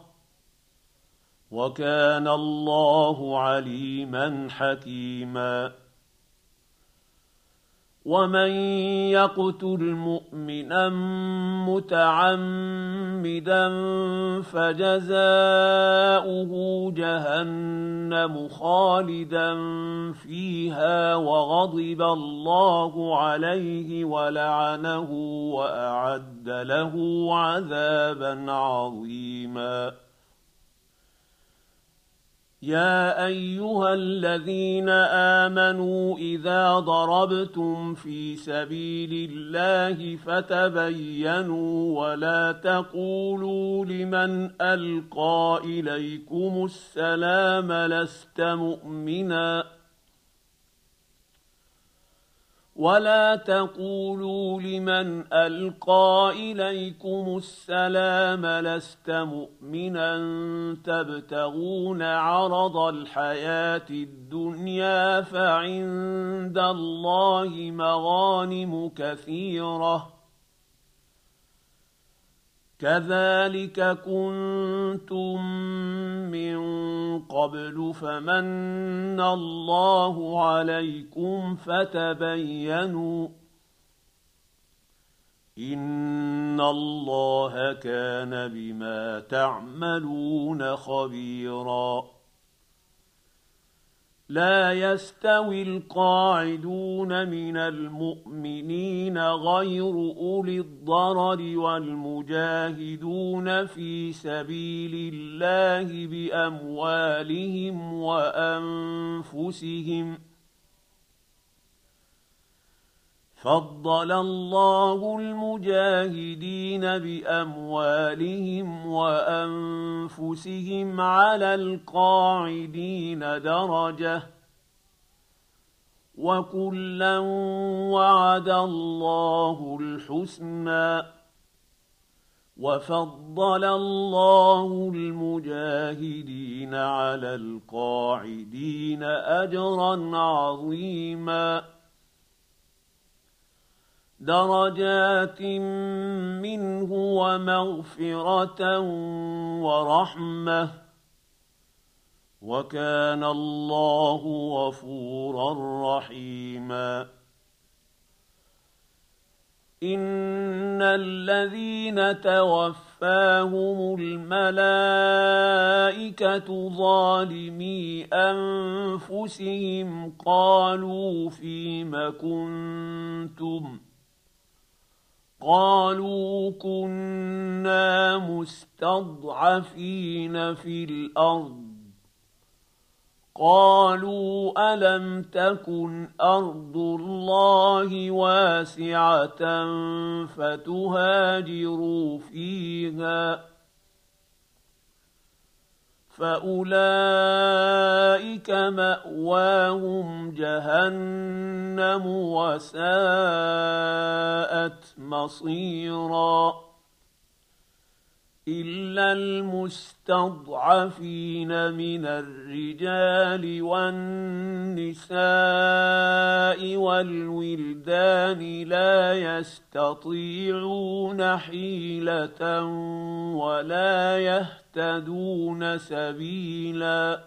وكان الله عليما حكيما ومن يقتل مؤمنا متعمدا فجزاؤه جهنم خالدا فيها وغضب الله عليه ولعنه وأعد له عذابا عظيما يا أيها الذين آمنوا إذا ضربتم في سبيل الله فتبينوا ولا تقولوا لمن ألقى إليكم السلام لست مؤمنا ولا تقولوا لمن ألقى إليكم السلام لست مؤمنا تبتغون عرض الحياة الدنيا فعند الله مغانم كثيرة كذلك كنتم من قبل فمن الله عليكم فتبينوا إن الله كان بما تعملون خبيرا لا يستوي القاعدون من المؤمنين غير أولي الضرر والمجاهدون في سبيل الله بأموالهم وأنفسهم فضل الله المجاهدين بأموالهم وأنفسهم على القاعدين درجة وكلا وعد الله الحسنى وفضل الله المجاهدين على القاعدين أجرا عظيما درجات منه ومغفرة ورحمة وكان الله غفورا رحيما إن الذين توفاهم الملائكة ظالمي أنفسهم قالوا فيم كنتم قالوا كنا مستضعفين في الأرض قالوا ألم تكن أرض الله واسعة فتهاجروا فيها فأولئك مأواهم جهنم وساءت مصيرا إلا المستضعفين من الرجال والنساء والولدان لا يستطيعون حيلة ولا يهتدون سبيلا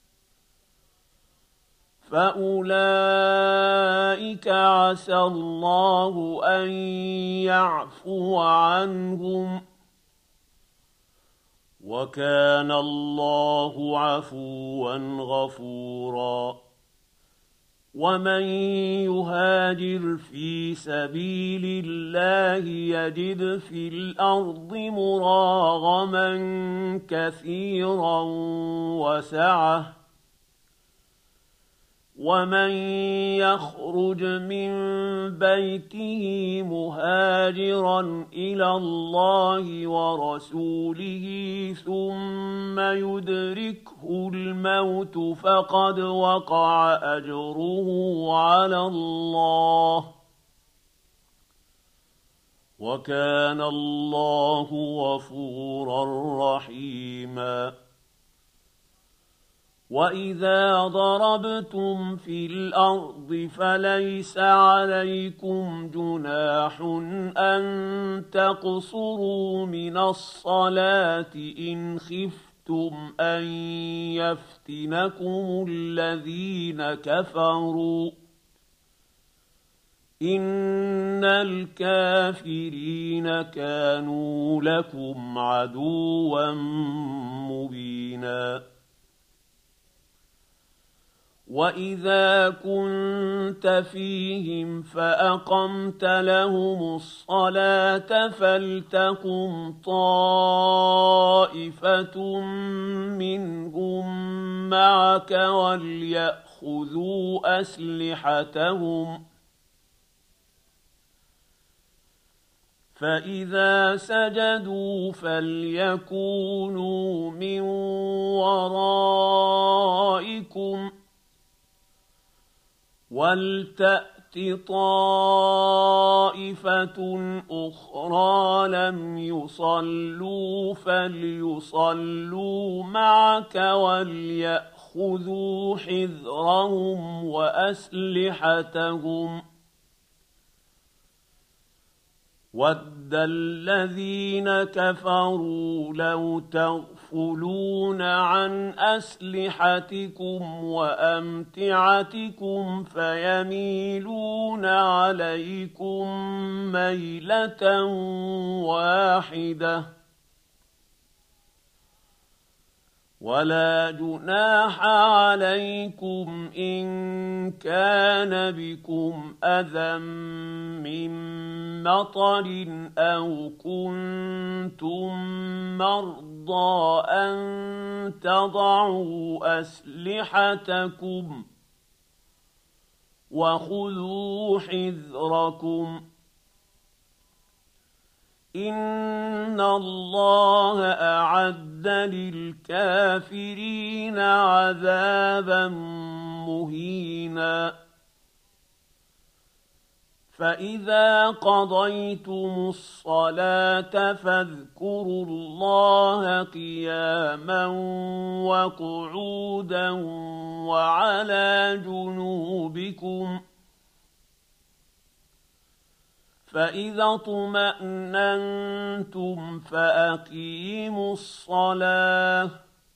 فأولئك عسى الله أن يعفو عنهم وكان الله عفوا غفورا ومن يهاجر في سبيل الله يجد في الأرض مراغما كثيرا وسعة ومن يخرج من بيته مهاجرا إلى الله ورسوله ثم يدركه الموت فقد وقع أجره على الله وكان الله غفورا رحيما وإذا ضربتم في الأرض فليس عليكم جناح أن تقصروا من الصلاة إن خفتم أن يفتنكم الذين كفروا إن الكافرين كانوا لكم عدوا مبينا وإذا كنت فيهم فأقمت لهم الصلاة فلتقم طائفة منهم معك وليأخذوا أسلحتهم فإذا سجدوا فليكونوا من ورائكم ولتأت طائفة أخرى لم يصلوا فليصلوا معك وليأخذوا حذرهم وأسلحتهم وَدَّ الَّذِينَ كَفَرُوا لَوْ تَغْفُلُونَ عَنْ أَسْلِحَتِكُمْ وَأَمْتِعَتِكُمْ فَيَمِيلُونَ عَلَيْكُمْ مَيْلَةً وَاحِدَةً وَلَا جُنَاحَ عَلَيْكُمْ إِن كَانَ بِكُمْ أَذًى مِّن مَّطَرٍ أَوْ كُنتُم مَّرْضَىٰ أَن تَضَعُوا أَسْلِحَتَكُمْ وَخُذُوا حِذْرَكُمْ إِنَّ اللَّهَ أَعَدَّ لِلْكَافِرِينَ عَذَابًا مُّهِينًا فَإِذَا قَضَيْتُمُ الصَّلَاةَ فاذكروا اللَّهَ قِيَامًا وَقُعُودًا وَعَلَى جُنُوبِكُمْ فَإِذَا اطْمَأْنَنتُمْ فَأَقِيمُوا الصَّلَاةَ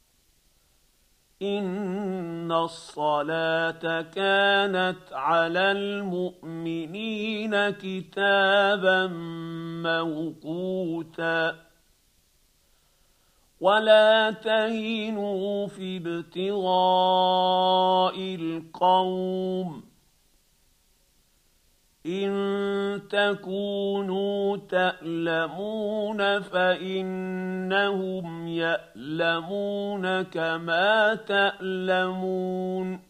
إِنَّ الصَّلَاةَ كَانَتْ عَلَى الْمُؤْمِنِينَ كِتَابًا مَّوْقُوتًا وَلَا تَهِنُوا فِي ابْتِغَاءِ الْقَوْمِ إِن تَكُونُوا تَأْلَمُونَ فَإِنَّهُمْ يَأْلَمُونَ كَمَا تَأْلَمُونَ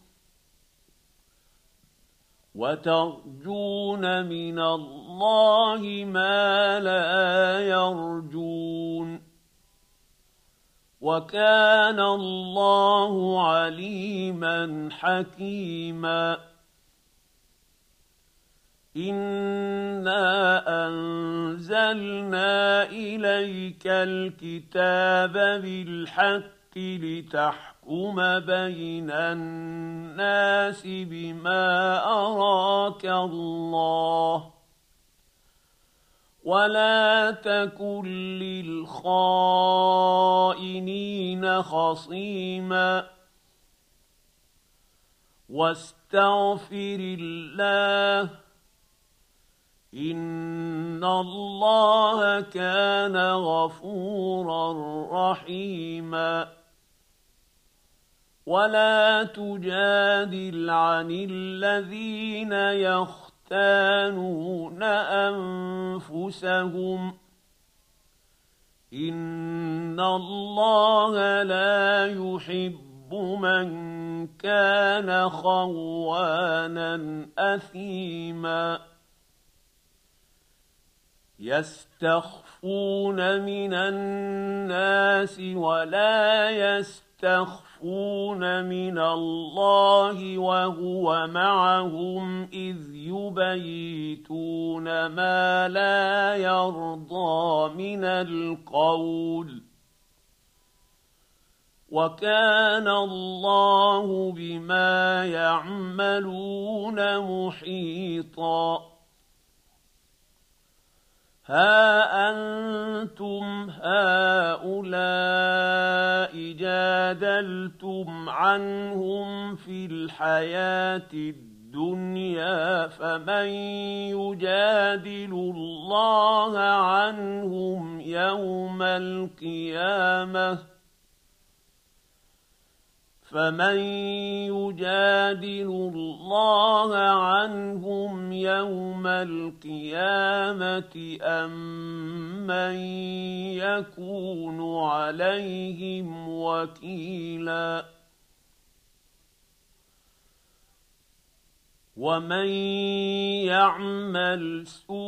وَتَرْجُونَ مِنَ اللَّهِ مَا لَا يَرْجُونَ وَكَانَ اللَّهُ عَلِيمًا حَكِيمًا إنا أنزلنا إليك الكتاب بالحق لتحكم بين الناس بما أراك الله ولا تكن للخائنين خصيما واستغفر الله إن الله كان غفورا رحيما ولا تجادل عن الذين يختانون أنفسهم إن الله لا يحب من كان خوانا أثيما يستخفون من الناس ولا يستخفون من الله وهو معهم إذ يبيتون ما لا يرضى من القول وكان الله بما يعملون محيطا ها أنتم هؤلاء جادلتم عنهم في الحياة الدنيا فمن يجادل الله عنهم يوم القيامة فمن يجادل الله عنهم يوم القيامة أم من يكون عليهم وكيلا ومن يعمل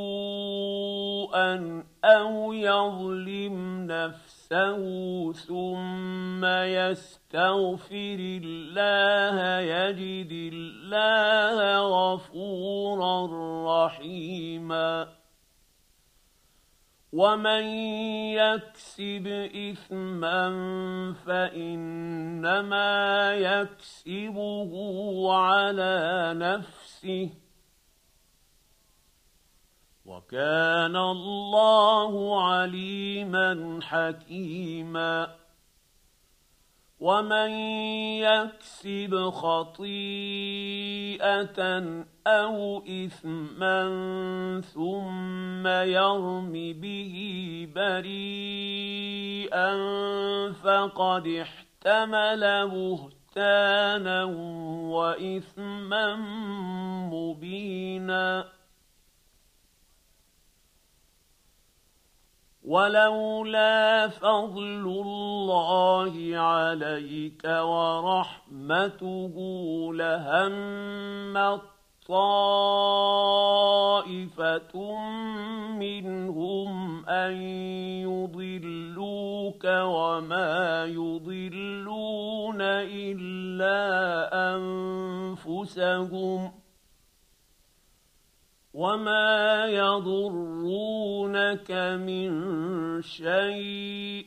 سوءا أو يظلم نفسه ثم يستغفر الله يجد الله غفورا رحيما ومن يكسب إثما فإنما يكسبه على نفسه وكان الله عليما حكيما ومن يكسب خطيئة أو إثما ثم يرم به بريئا فقد احتمل بهتانا وإثما مبينا ولولا فضل الله عليك ورحمته لهم طائفة منهم أن يضلوك وما يضلون إلا أنفسهم وما يضرونك من شيء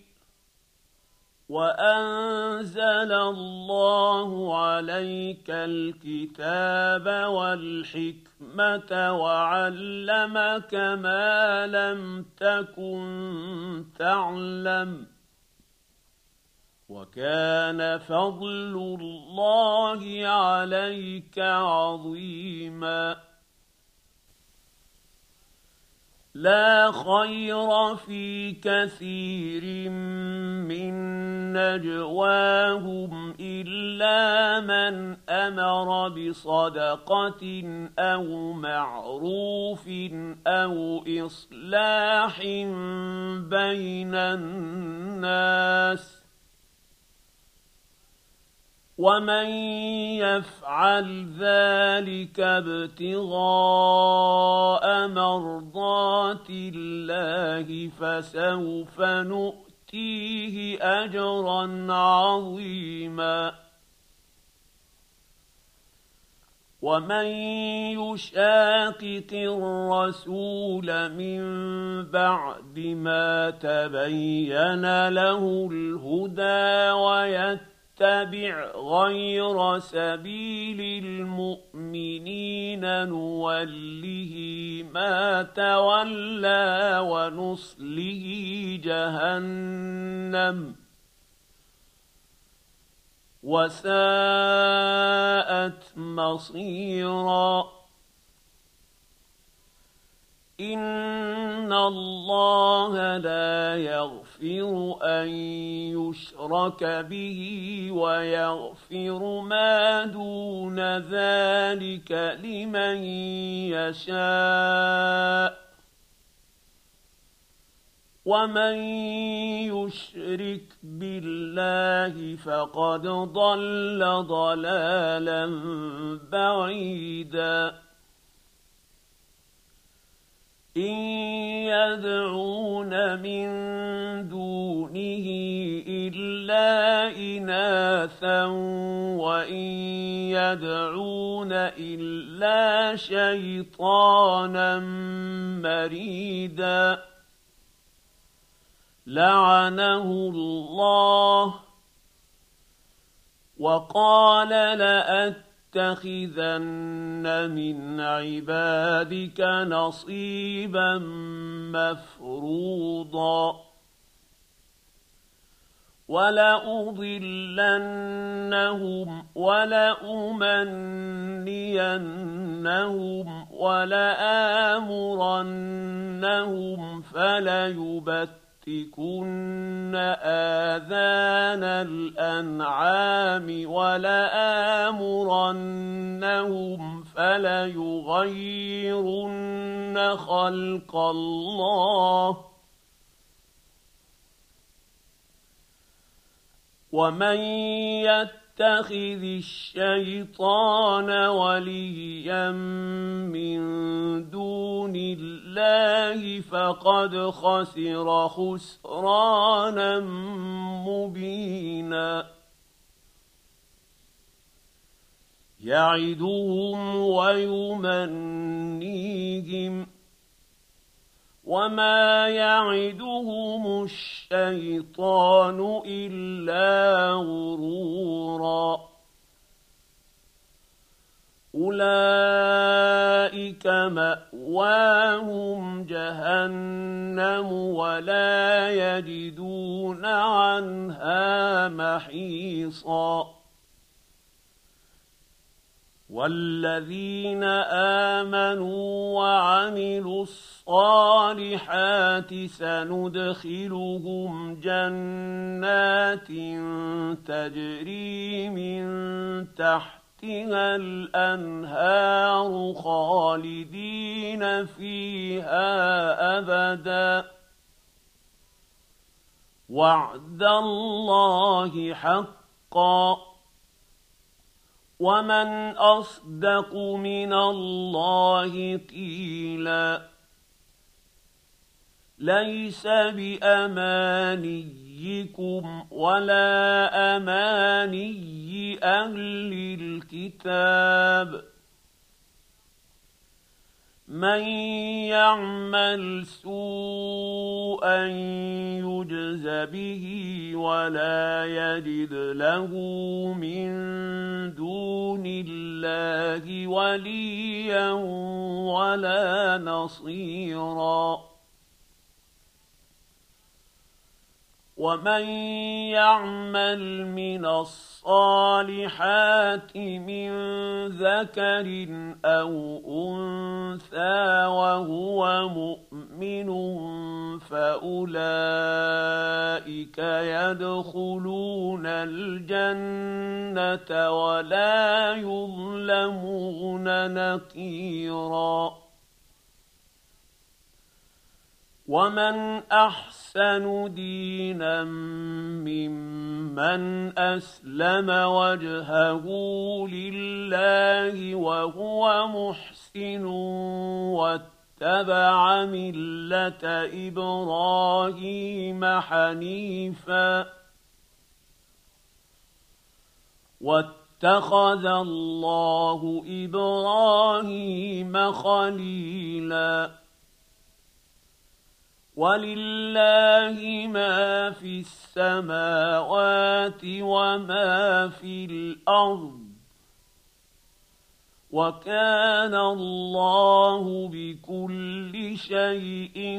وأنزل الله عليك الكتاب والحكمة وعلمك ما لم تكن تعلم وكان فضل الله عليك عظيما لا خير في كثير من نجواهم إلا من أمر بصدقة أو معروف أو إصلاح بين الناس ومن يفعل ذلك ابتغاء مرضات الله فسوف نؤتيه أجرا عظيما ومن يشاقق الرسول من بعد ما تبين له الهدى ويتبع غير سبيل المؤمنين نوله ما تولى ونصله جهنم وساءت مصيرا إن الله لا يغفر أن يشرك به ويغفر ما دون ذلك لمن يشاء ومن يشرك بالله فقد ضل ضلالا بعيدا إن يدعون من دونه إلا إناثا وإن يدعون إلا شيطانا مريدا لعنه الله وقال لأتخذن من عبادك نصيبا مفروضا ولأضلنهم ولأمنينهم ولآمرنهم فليبتلن لَيُبَتِّكُنَّ آذَانَ الْأَنْعَامِ وَلَآمُرَنَّهُمْ فَلَيُغَيِّرُنَّ خَلْقَ اللَّهِ وَمَن يَتَّخِذِ الشَّيْطَانَ وَلِيًّا مِّن دُونِ اللَّهِ فَقَدْ خَسِرَ خُسْرَانًا مُّبِينًا يَعِدُهُمْ وَيُمَنِّيهِمْ وَمَا يَعِدُهُمُ الشَّيْطَانُ إِلَّا غُرُورًا أُولَئِكَ مَأْوَاهُمْ جَهَنَّمُ وَلَا يَجِدُونَ عَنْهَا مَحِيصًا وَالَّذِينَ آمَنُوا وَعَمِلُوا الصَّالِحَاتِ سَنُدْخِلُهُمْ جَنَّاتٍ تَجْرِي مِن تَحْتِهَا الْأَنْهَارُ خَالِدِينَ فِيهَا أَبَدًا وَعْدَ اللَّهِ حَقًّا وَمَنْ أَصْدَقُ مِنَ اللَّهِ قِيلًا لَيْسَ بِأَمَانِيِّكُمْ وَلَا أَمَانِيِّ أَهْلِ الْكِتَابِ مَن يَعْمَلْ سُوءًا يُجْزَ بِهِ وَلَا يَجِدْ لَهُ مِن دُونِ اللَّهِ وَلِيًّا وَلَا نَصِيرًا وَمَن يَعْمَلْ مِنَ الصَّالِحَاتِ مِن ذَكَرٍ أَوْ أُنثَىٰ وَهُوَ مُؤْمِنٌ فَأُولَٰئِكَ يَدْخُلُونَ الْجَنَّةَ وَلَا يُظْلَمُونَ نَقِيرًا وَمَنْ أَحْسَنُ دِينًا مِّمَّنْ أَسْلَمَ وَجْهَهُ لِلَّهِ وَهُوَ مُحْسِنٌ وَاتَّبَعَ مِلَّةَ إِبْرَاهِيمَ حَنِيفًا واتخذ الله إبراهيم خليلا ولله ما في السماوات وما في الأرض وكان الله بكل شيء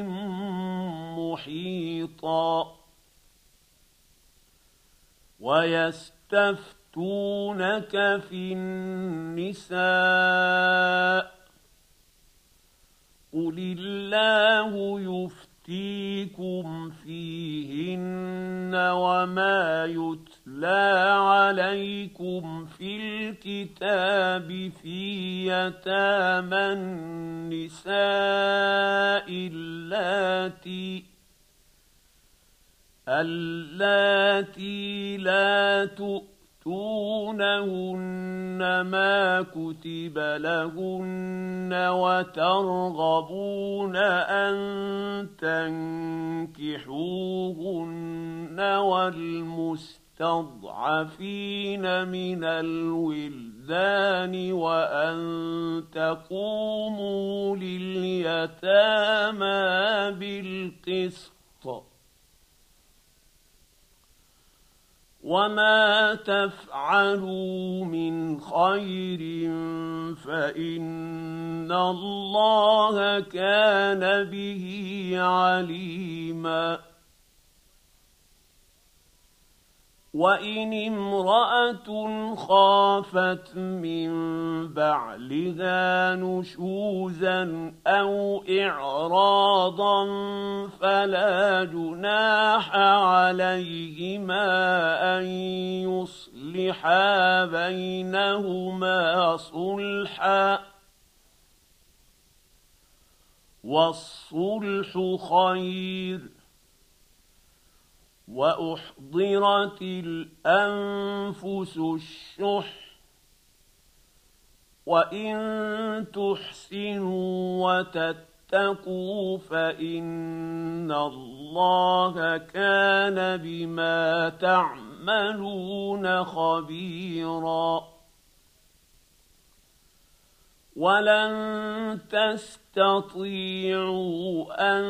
محيطا ويستفتونك في النساء قل الله يفتيكم فيهن وما يتلى عليكم في الكتاب في يتامى النساء اللاتي اللاتي لا تؤتونهن ما كتب لهن وترغبون أن تنكحوهن والمستضعفين من الولدان وأن تقوموا لليتامى بالقسط وما تفعلوا من خير فإن الله كان به عليما وإن امرأة خافت من بعلها نشوزا أو إعراضا فلا جناح عليهما أن يصلحا بينهما صلحا والصلح خير وأحضرت الأنفس الشح وإن تحسنوا وتتقوا فإن الله كان بما تعملون خبيرا ولن تستطيعوا أن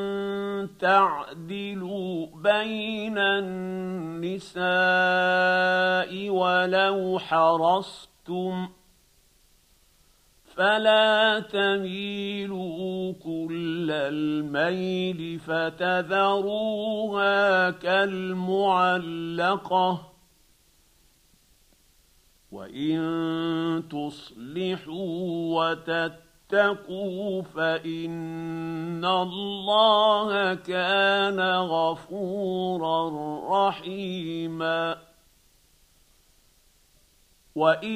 تعدلوا بين النساء ولو حرصتم فلا تميلوا كل الميل فتذروها كالمعلقة وإن تصلحوا وتتقوا فإن الله كان غفورا رحيما وإن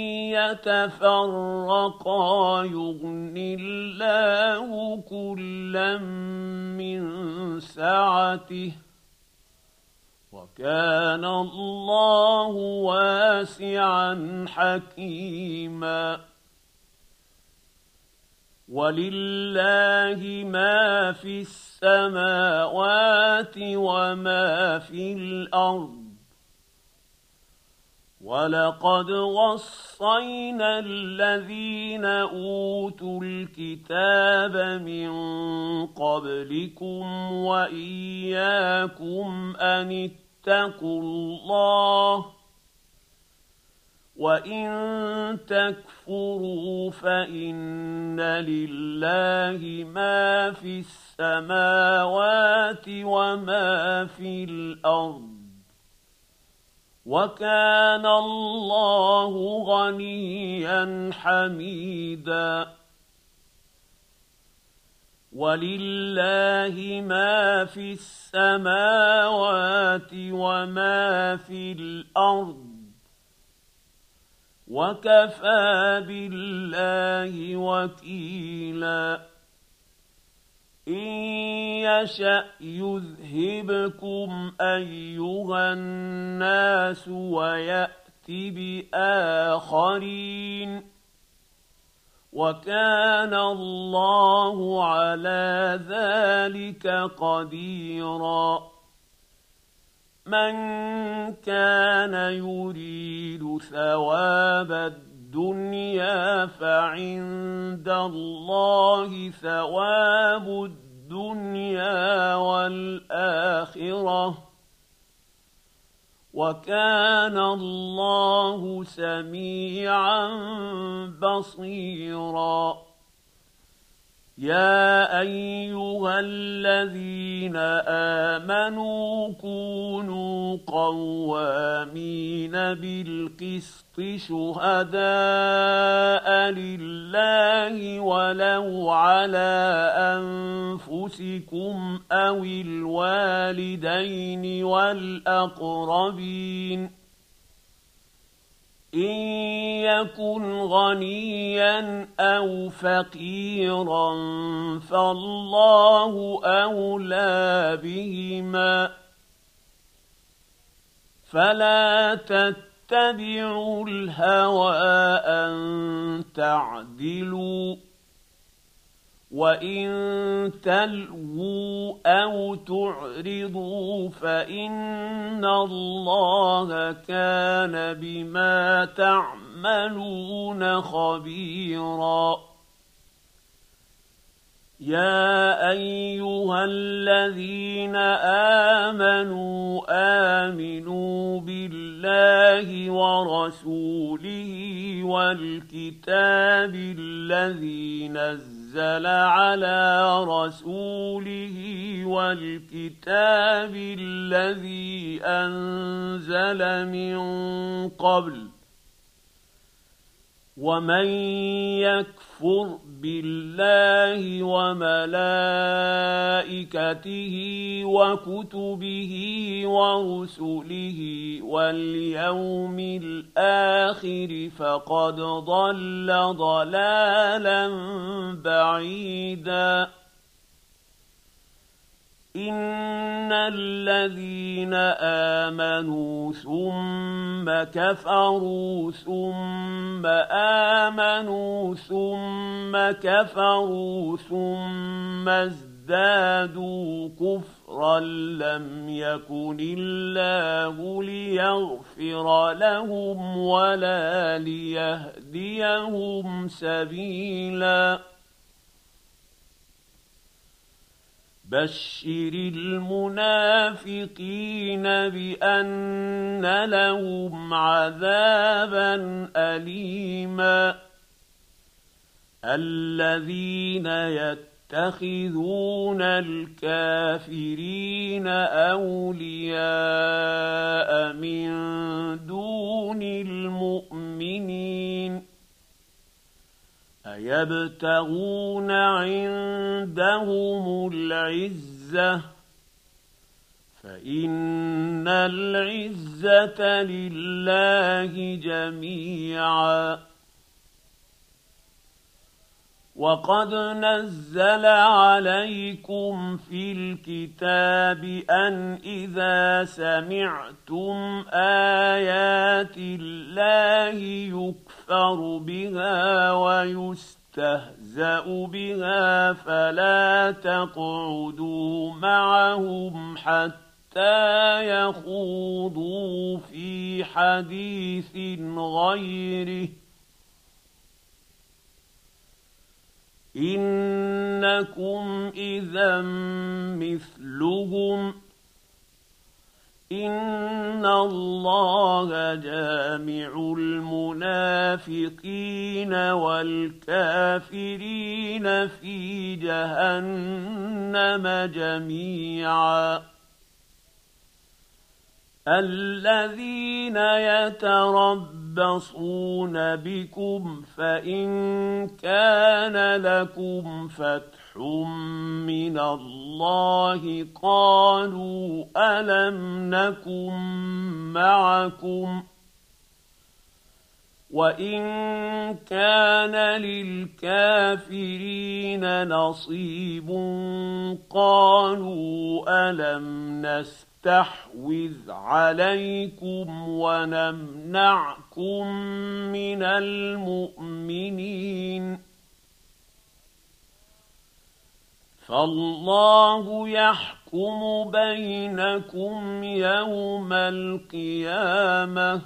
يتفرقا يغن الله كلا من سعته وكان الله واسعا حكيما ولله ما في السماوات وما في الأرض ولقد وصينا الذين أوتوا الكتاب من قبلكم وإياكم أن اتقوا الله وإن تكفروا فإن لله ما في السماوات وما في الأرض وكان الله غنيا حميدا ولله ما في السماوات وما في الأرض وكفى بالله وكيلا إن يشأ يذهبكم أيها الناس ويأت بآخرين وكان الله على ذلك قديرا من كان يريد ثواب الدنيا فعند الله ثواب الدنيا والآخرة وكان الله سميعا بصيرا. يا أيها الذين آمنوا كونوا قوامين بالقسط شهداء لله ولو على أنفسكم أو الوالدين والأقربين إن يكن غنيا أو فقيرا فالله أولى بهما فلا تتبعوا الهوى أن تعدلوا وإن تلووا أو تعرضوا فإن الله كان بما تعملون خبيرا. يا أيها الذين آمنوا آمنوا بالله ورسوله والكتاب الذي نزل نزل على رسوله والكتاب الذي أنزل من قبل ومن يكفر بالله وملائكته وكتبه ورسله واليوم الآخر فقد ضل ضلالا بعيدا. إن الذين آمنوا ثم كفروا ثم آمنوا ثم كفروا ثم ازدادوا كفرا لم يكن الله ليغفر لهم ولا ليهديهم سبيلا. بشر المنافقين بأن لهم عذابا أليما. الذين يتخذون الكافرين أولياء من دون المؤمنين أيبتغون عندهم العزة فإن العزة لله جميعا. وقد نزل عليكم في الكتاب أن إذا سمعتم آيات الله يكفر بها ويستهزأ بها فلا تقعدوا معهم حتى يخوضوا في حديث غيره إنكم إذا مثلهم إن الله جامع المنافقين والكافرين في جهنم جميعا. الذين يتربصون بكم فإن كان لكم فتح من الله قالوا ألم نكن معكم وإن كان للكافرين نصيب قالوا ألم نستطع نستحوذ عليكم ونمنعكم من المؤمنين فالله يحكم بينكم يوم القيامة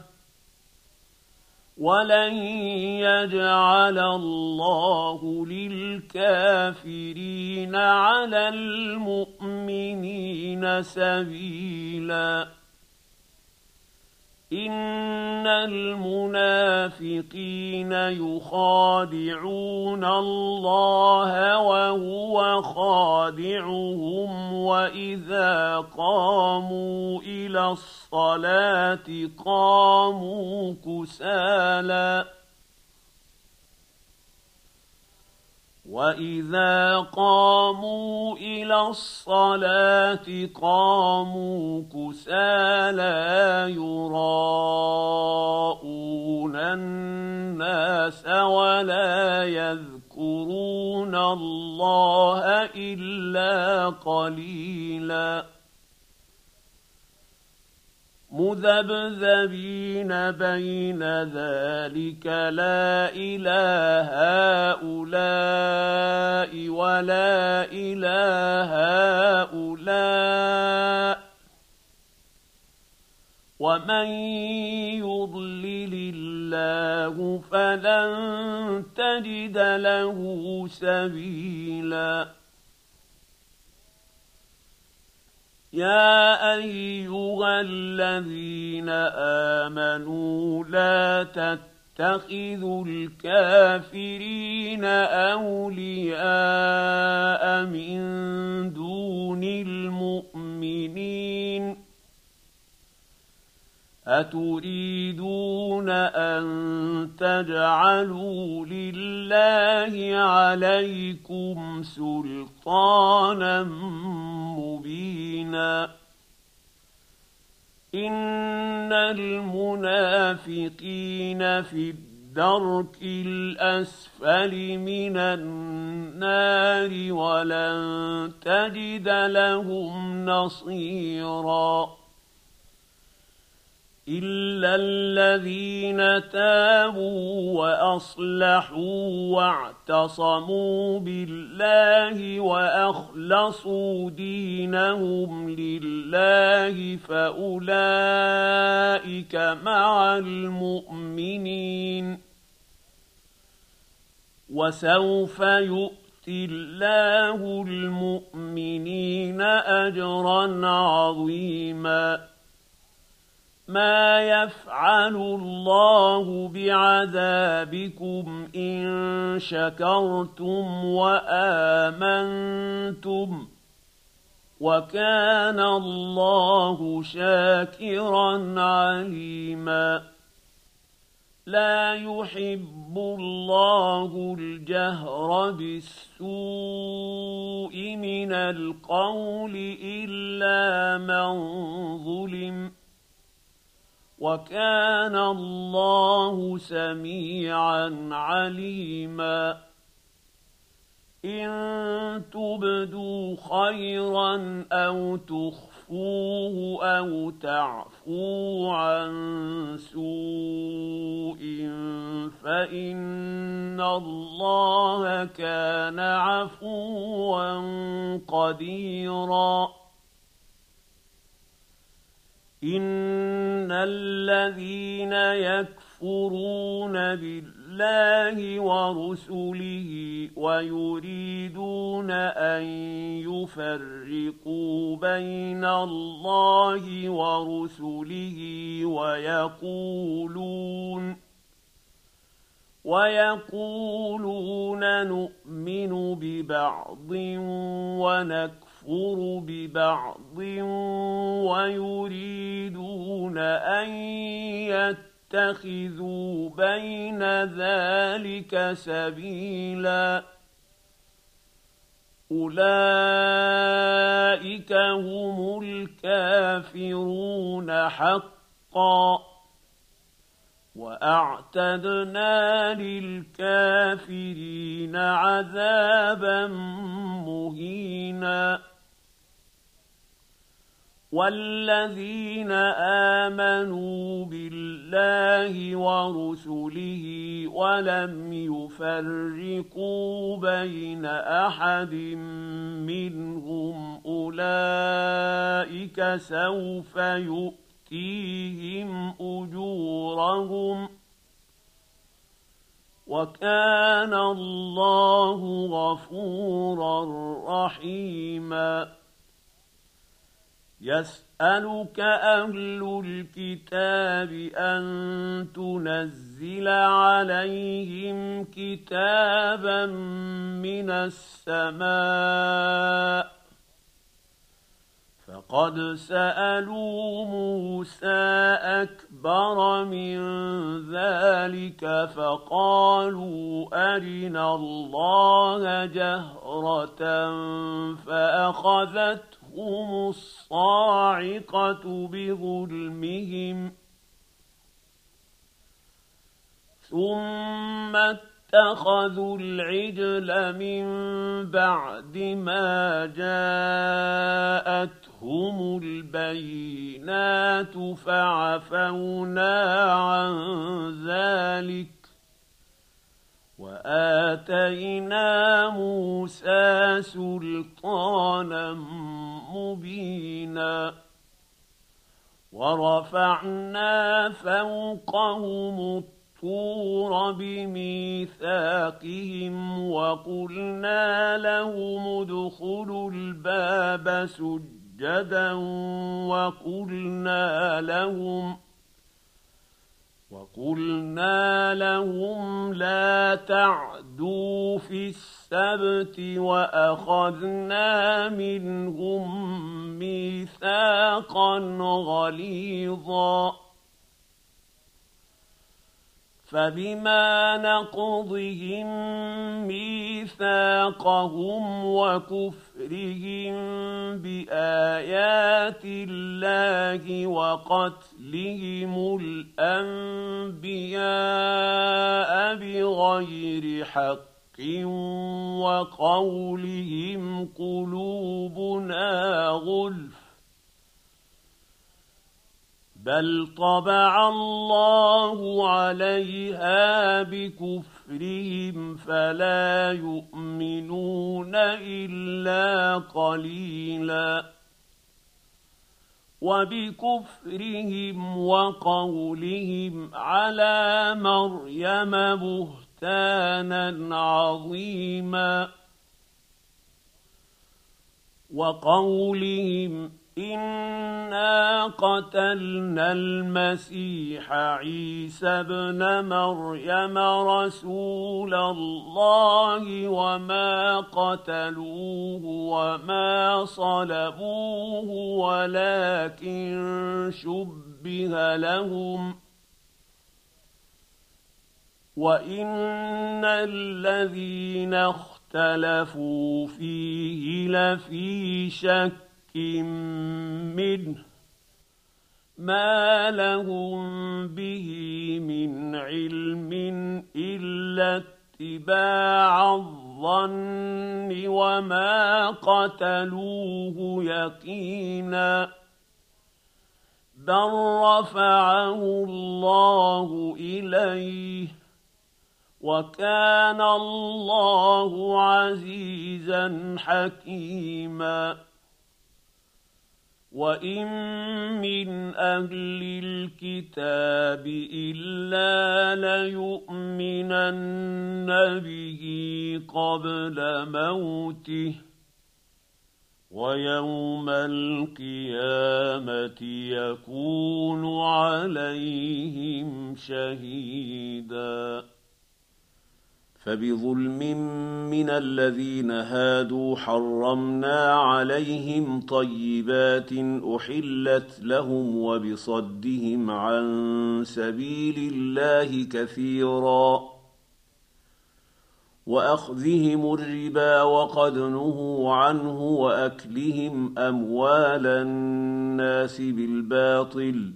ولن يجعل الله للكافرين على المؤمنين سبيلا إن المنافقين يخادعون الله وهو خادعهم وإذا قاموا إلى الصلاة قاموا كسالى وإذا قاموا إلى الصلاة قاموا كسالى يراءون الناس ولا يذكرون الله إلا قليلا مذبذبين بين ذلك لا إله هؤلاء ولا إله هؤلاء ومن يضلل الله فلن تجد له سبيلا يا أيها الذين آمنوا لا تتخذوا الكافرين أولياء من دون المؤمنين أتريدون أن تجعلوا لله عليكم سلطانا مبينا إن المنافقين في الدرك الأسفل من النار ولن تجد لهم نصيرا إلا الذين تابوا وأصلحوا واعتصموا بالله وأخلصوا دينهم لله فأولئك مع المؤمنين وسوف يؤتي الله المؤمنين أجرا عظيما ما يفعل الله بعذابكم إن شكرتم وآمنتم وكان الله شاكرا عليما لا يحب الله الجهر بالسوء من القول إلا من ظلم وكان الله سميعا عليما إن تبدوا خيرا أو تخفوه أو تعفوا عن سوء فإن الله كان عفوا قديرا إن الذين يكفرون بالله ورسله ويريدون أن يفرقوا بين الله ورسله ويقولون ويقولون نؤمن ببعض ونكفر يكفر ببعض ويريدون أن يتخذوا بين ذلك سبيلا أولئك هم الكافرون حقا وأعتدنا للكافرين عذابا مهينا والذين آمنوا بالله الله ورسله ولم يفرقوا بين أحد منهم أولئك سوف يؤتيهم أجورهم وكان الله غفورا رحيما يسألك أهل الكتاب أن تنزل عليهم كتابا من السماء فقد سألوا موسى أكبر من ذلك فقالوا أرنا الله جهرة فأخذتهم الصاعقة بظلمهم ثم اتخذوا العجل من بعد ما جاءتهم البينات فعفونا عن ذلك وآتينا موسى سلطانا مبينا ورفعنا فوقهم الطور بميثاقهم وقلنا لهم ادخلوا الباب سجدا وقلنا لهم وقلنا لهم لا تعدوا في السبت وأخذنا منهم ميثاقا غليظا فبما نقضهم ميثاقهم وكفرهم بآيات الله وقتلهم الأنبياء بغير حق وقولهم قلوبنا غلف بل طبع الله عليها بكفرهم فلا يؤمنون إلا قليلا وبكفرهم وقولهم على مريم بهتانا عظيما وقولهم إنا قتلنا المسيح عيسى ابن مريم رسول الله وما قتلوه وما صلبوه ولكن شبه لهم وإن الذين اختلفوا فيه لفي شك منه ما لهم به من علم إلا اتباع الظن وما قتلوه يقينا بل رفعه الله إليه وكان الله عزيزا حكيما وإن من أهل الكتاب إلا ليؤمنن به قبل موته ويوم القيامة يكون عليهم شهيدا فبظلم من الذين هادوا حرمنا عليهم طيبات أحلت لهم وبصدهم عن سبيل الله كثيرا وأخذهم الربا وقد نهوا عنه وأكلهم أموال الناس بالباطل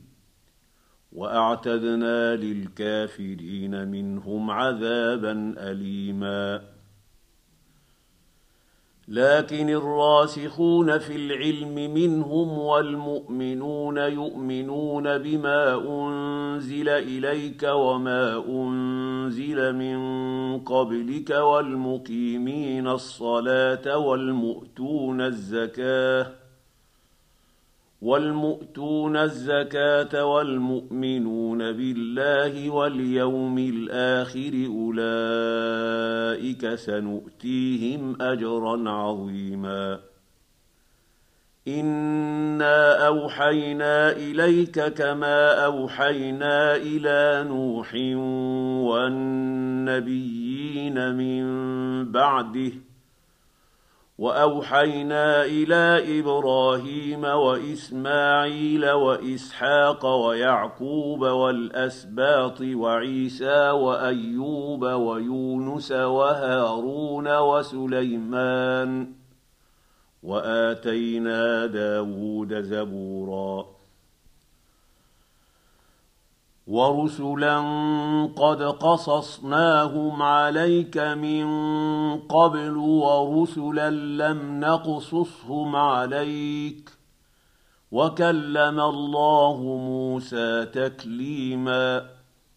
وأعتدنا للكافرين منهم عذابا أليما لكن الراسخون في العلم منهم والمؤمنون يؤمنون بما أنزل إليك وما أنزل من قبلك والمقيمين الصلاة والمؤتون الزكاة والمؤتون الزكاة والمؤمنون بالله واليوم الآخر أولئك سنؤتيهم أجرا عظيما. إنا أوحينا إليك كما أوحينا إلى نوح والنبيين من بعده وأوحينا إلى إبراهيم وإسماعيل وإسحاق ويعقوب والأسباط وعيسى وأيوب ويونس وهارون وسليمان وآتينا داود زبورا ورسلا قد قصصناهم عليك من قبل ورسلا لم نقصصهم عليك وكلم الله موسى تكليما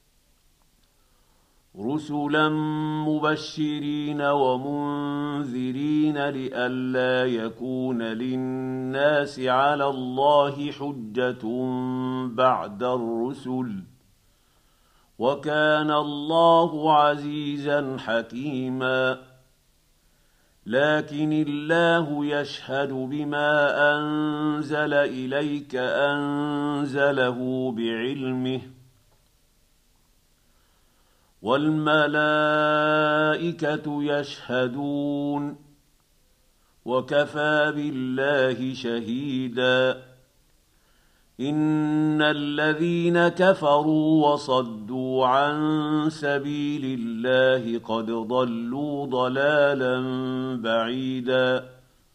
رسلا مبشرين ومنذرين لئلا يكون للناس على الله حجة بعد الرسل وكان الله عزيزا حكيما. لكن الله يشهد بما أنزل إليك أنزله بعلمه والملائكة يشهدون وكفى بالله شهيدا. إن الذين كفروا وصدوا عن سبيل الله قد ضلوا ضلالا بعيدا.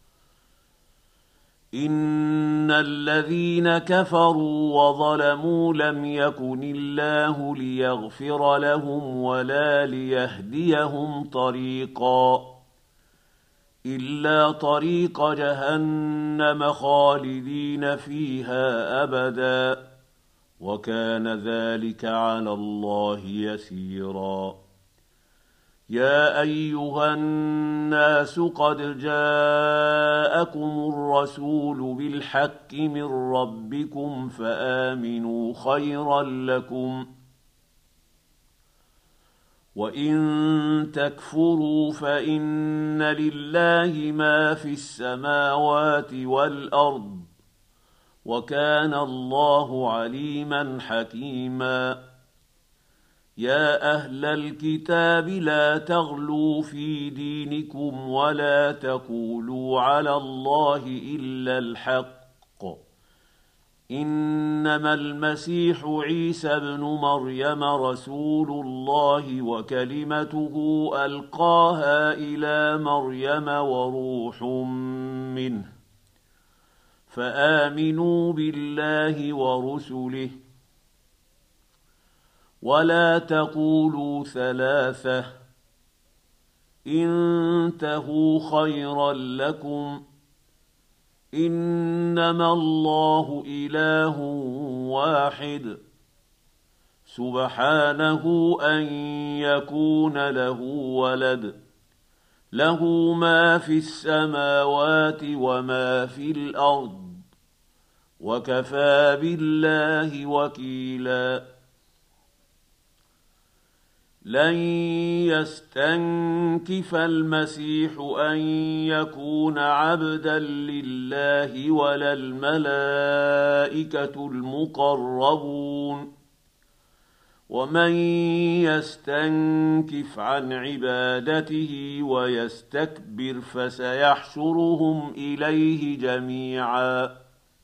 إن الذين كفروا وظلموا لم يكن الله ليغفر لهم ولا ليهديهم طريقا إلا طريق جهنم خالدين فيها أبدا وكان ذلك على الله يسيرا. يا أيها الناس قد جاءكم الرسول بالحق من ربكم فآمنوا خيرا لكم وإن تكفروا فإن لله ما في السماوات والأرض وكان الله عليما حكيما. يا أهل الكتاب لا تغلوا في دينكم ولا تقولوا على الله إلا الحق إنما المسيح عيسى ابن مريم رسول الله وكلمته ألقاها إلى مريم وروح منه فآمنوا بالله ورسله ولا تقولوا ثلاثة انتهوا خيرا لكم إنما الله إله واحد سبحانه أن يكون له ولد له ما في السماوات وما في الأرض وكفى بالله وكيلا. لن يستنكف المسيح أن يكون عبدا لله ولا الملائكة المقربون ومن يستنكف عن عبادته ويستكبر فسيحشرهم إليه جميعا.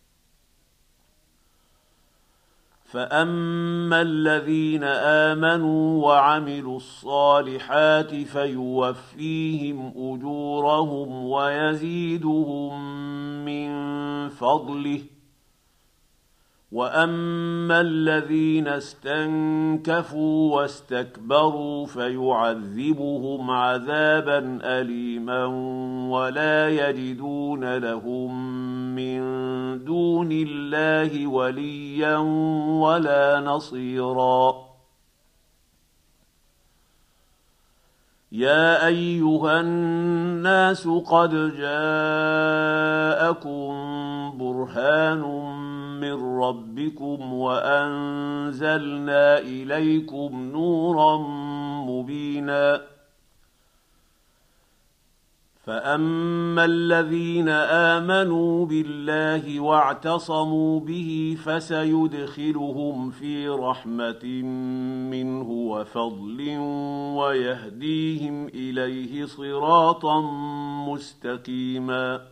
فأما الذين آمنوا وعملوا الصالحات فيوفيهم أجورهم ويزيدهم من فضله واما الذين استنكفوا واستكبروا فيعذبهم عذابا اليما ولا يجدون لهم من دون الله وليا ولا نصيرا. يا ايها الناس قد جاءكم برهان من ربكم وانزلنا اليكم نورا مبينا. فاما الذين امنوا بالله واعتصموا به فسيدخلهم في رحمه منه وفضل ويهديهم اليه صراطا مستقيما.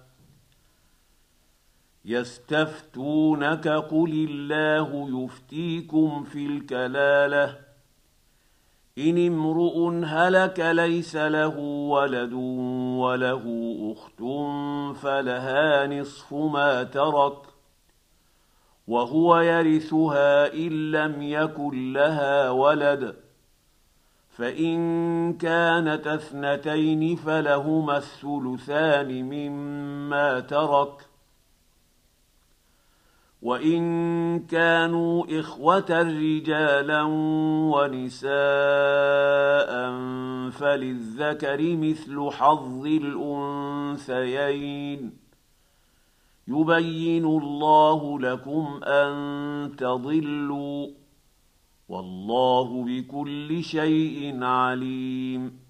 يستفتونك قل الله يفتيكم في الكلاله إن امرؤ هلك ليس له ولد وله أخت فلها نصف ما ترك وهو يرثها إن لم يكن لها ولد فإن كانت اثنتين فلهما الثلثان مما ترك وإن كانوا إخوة رجالا ونساء فللذكر مثل حظ الأنثيين يبين الله لكم أن تضلوا والله بكل شيء عليم.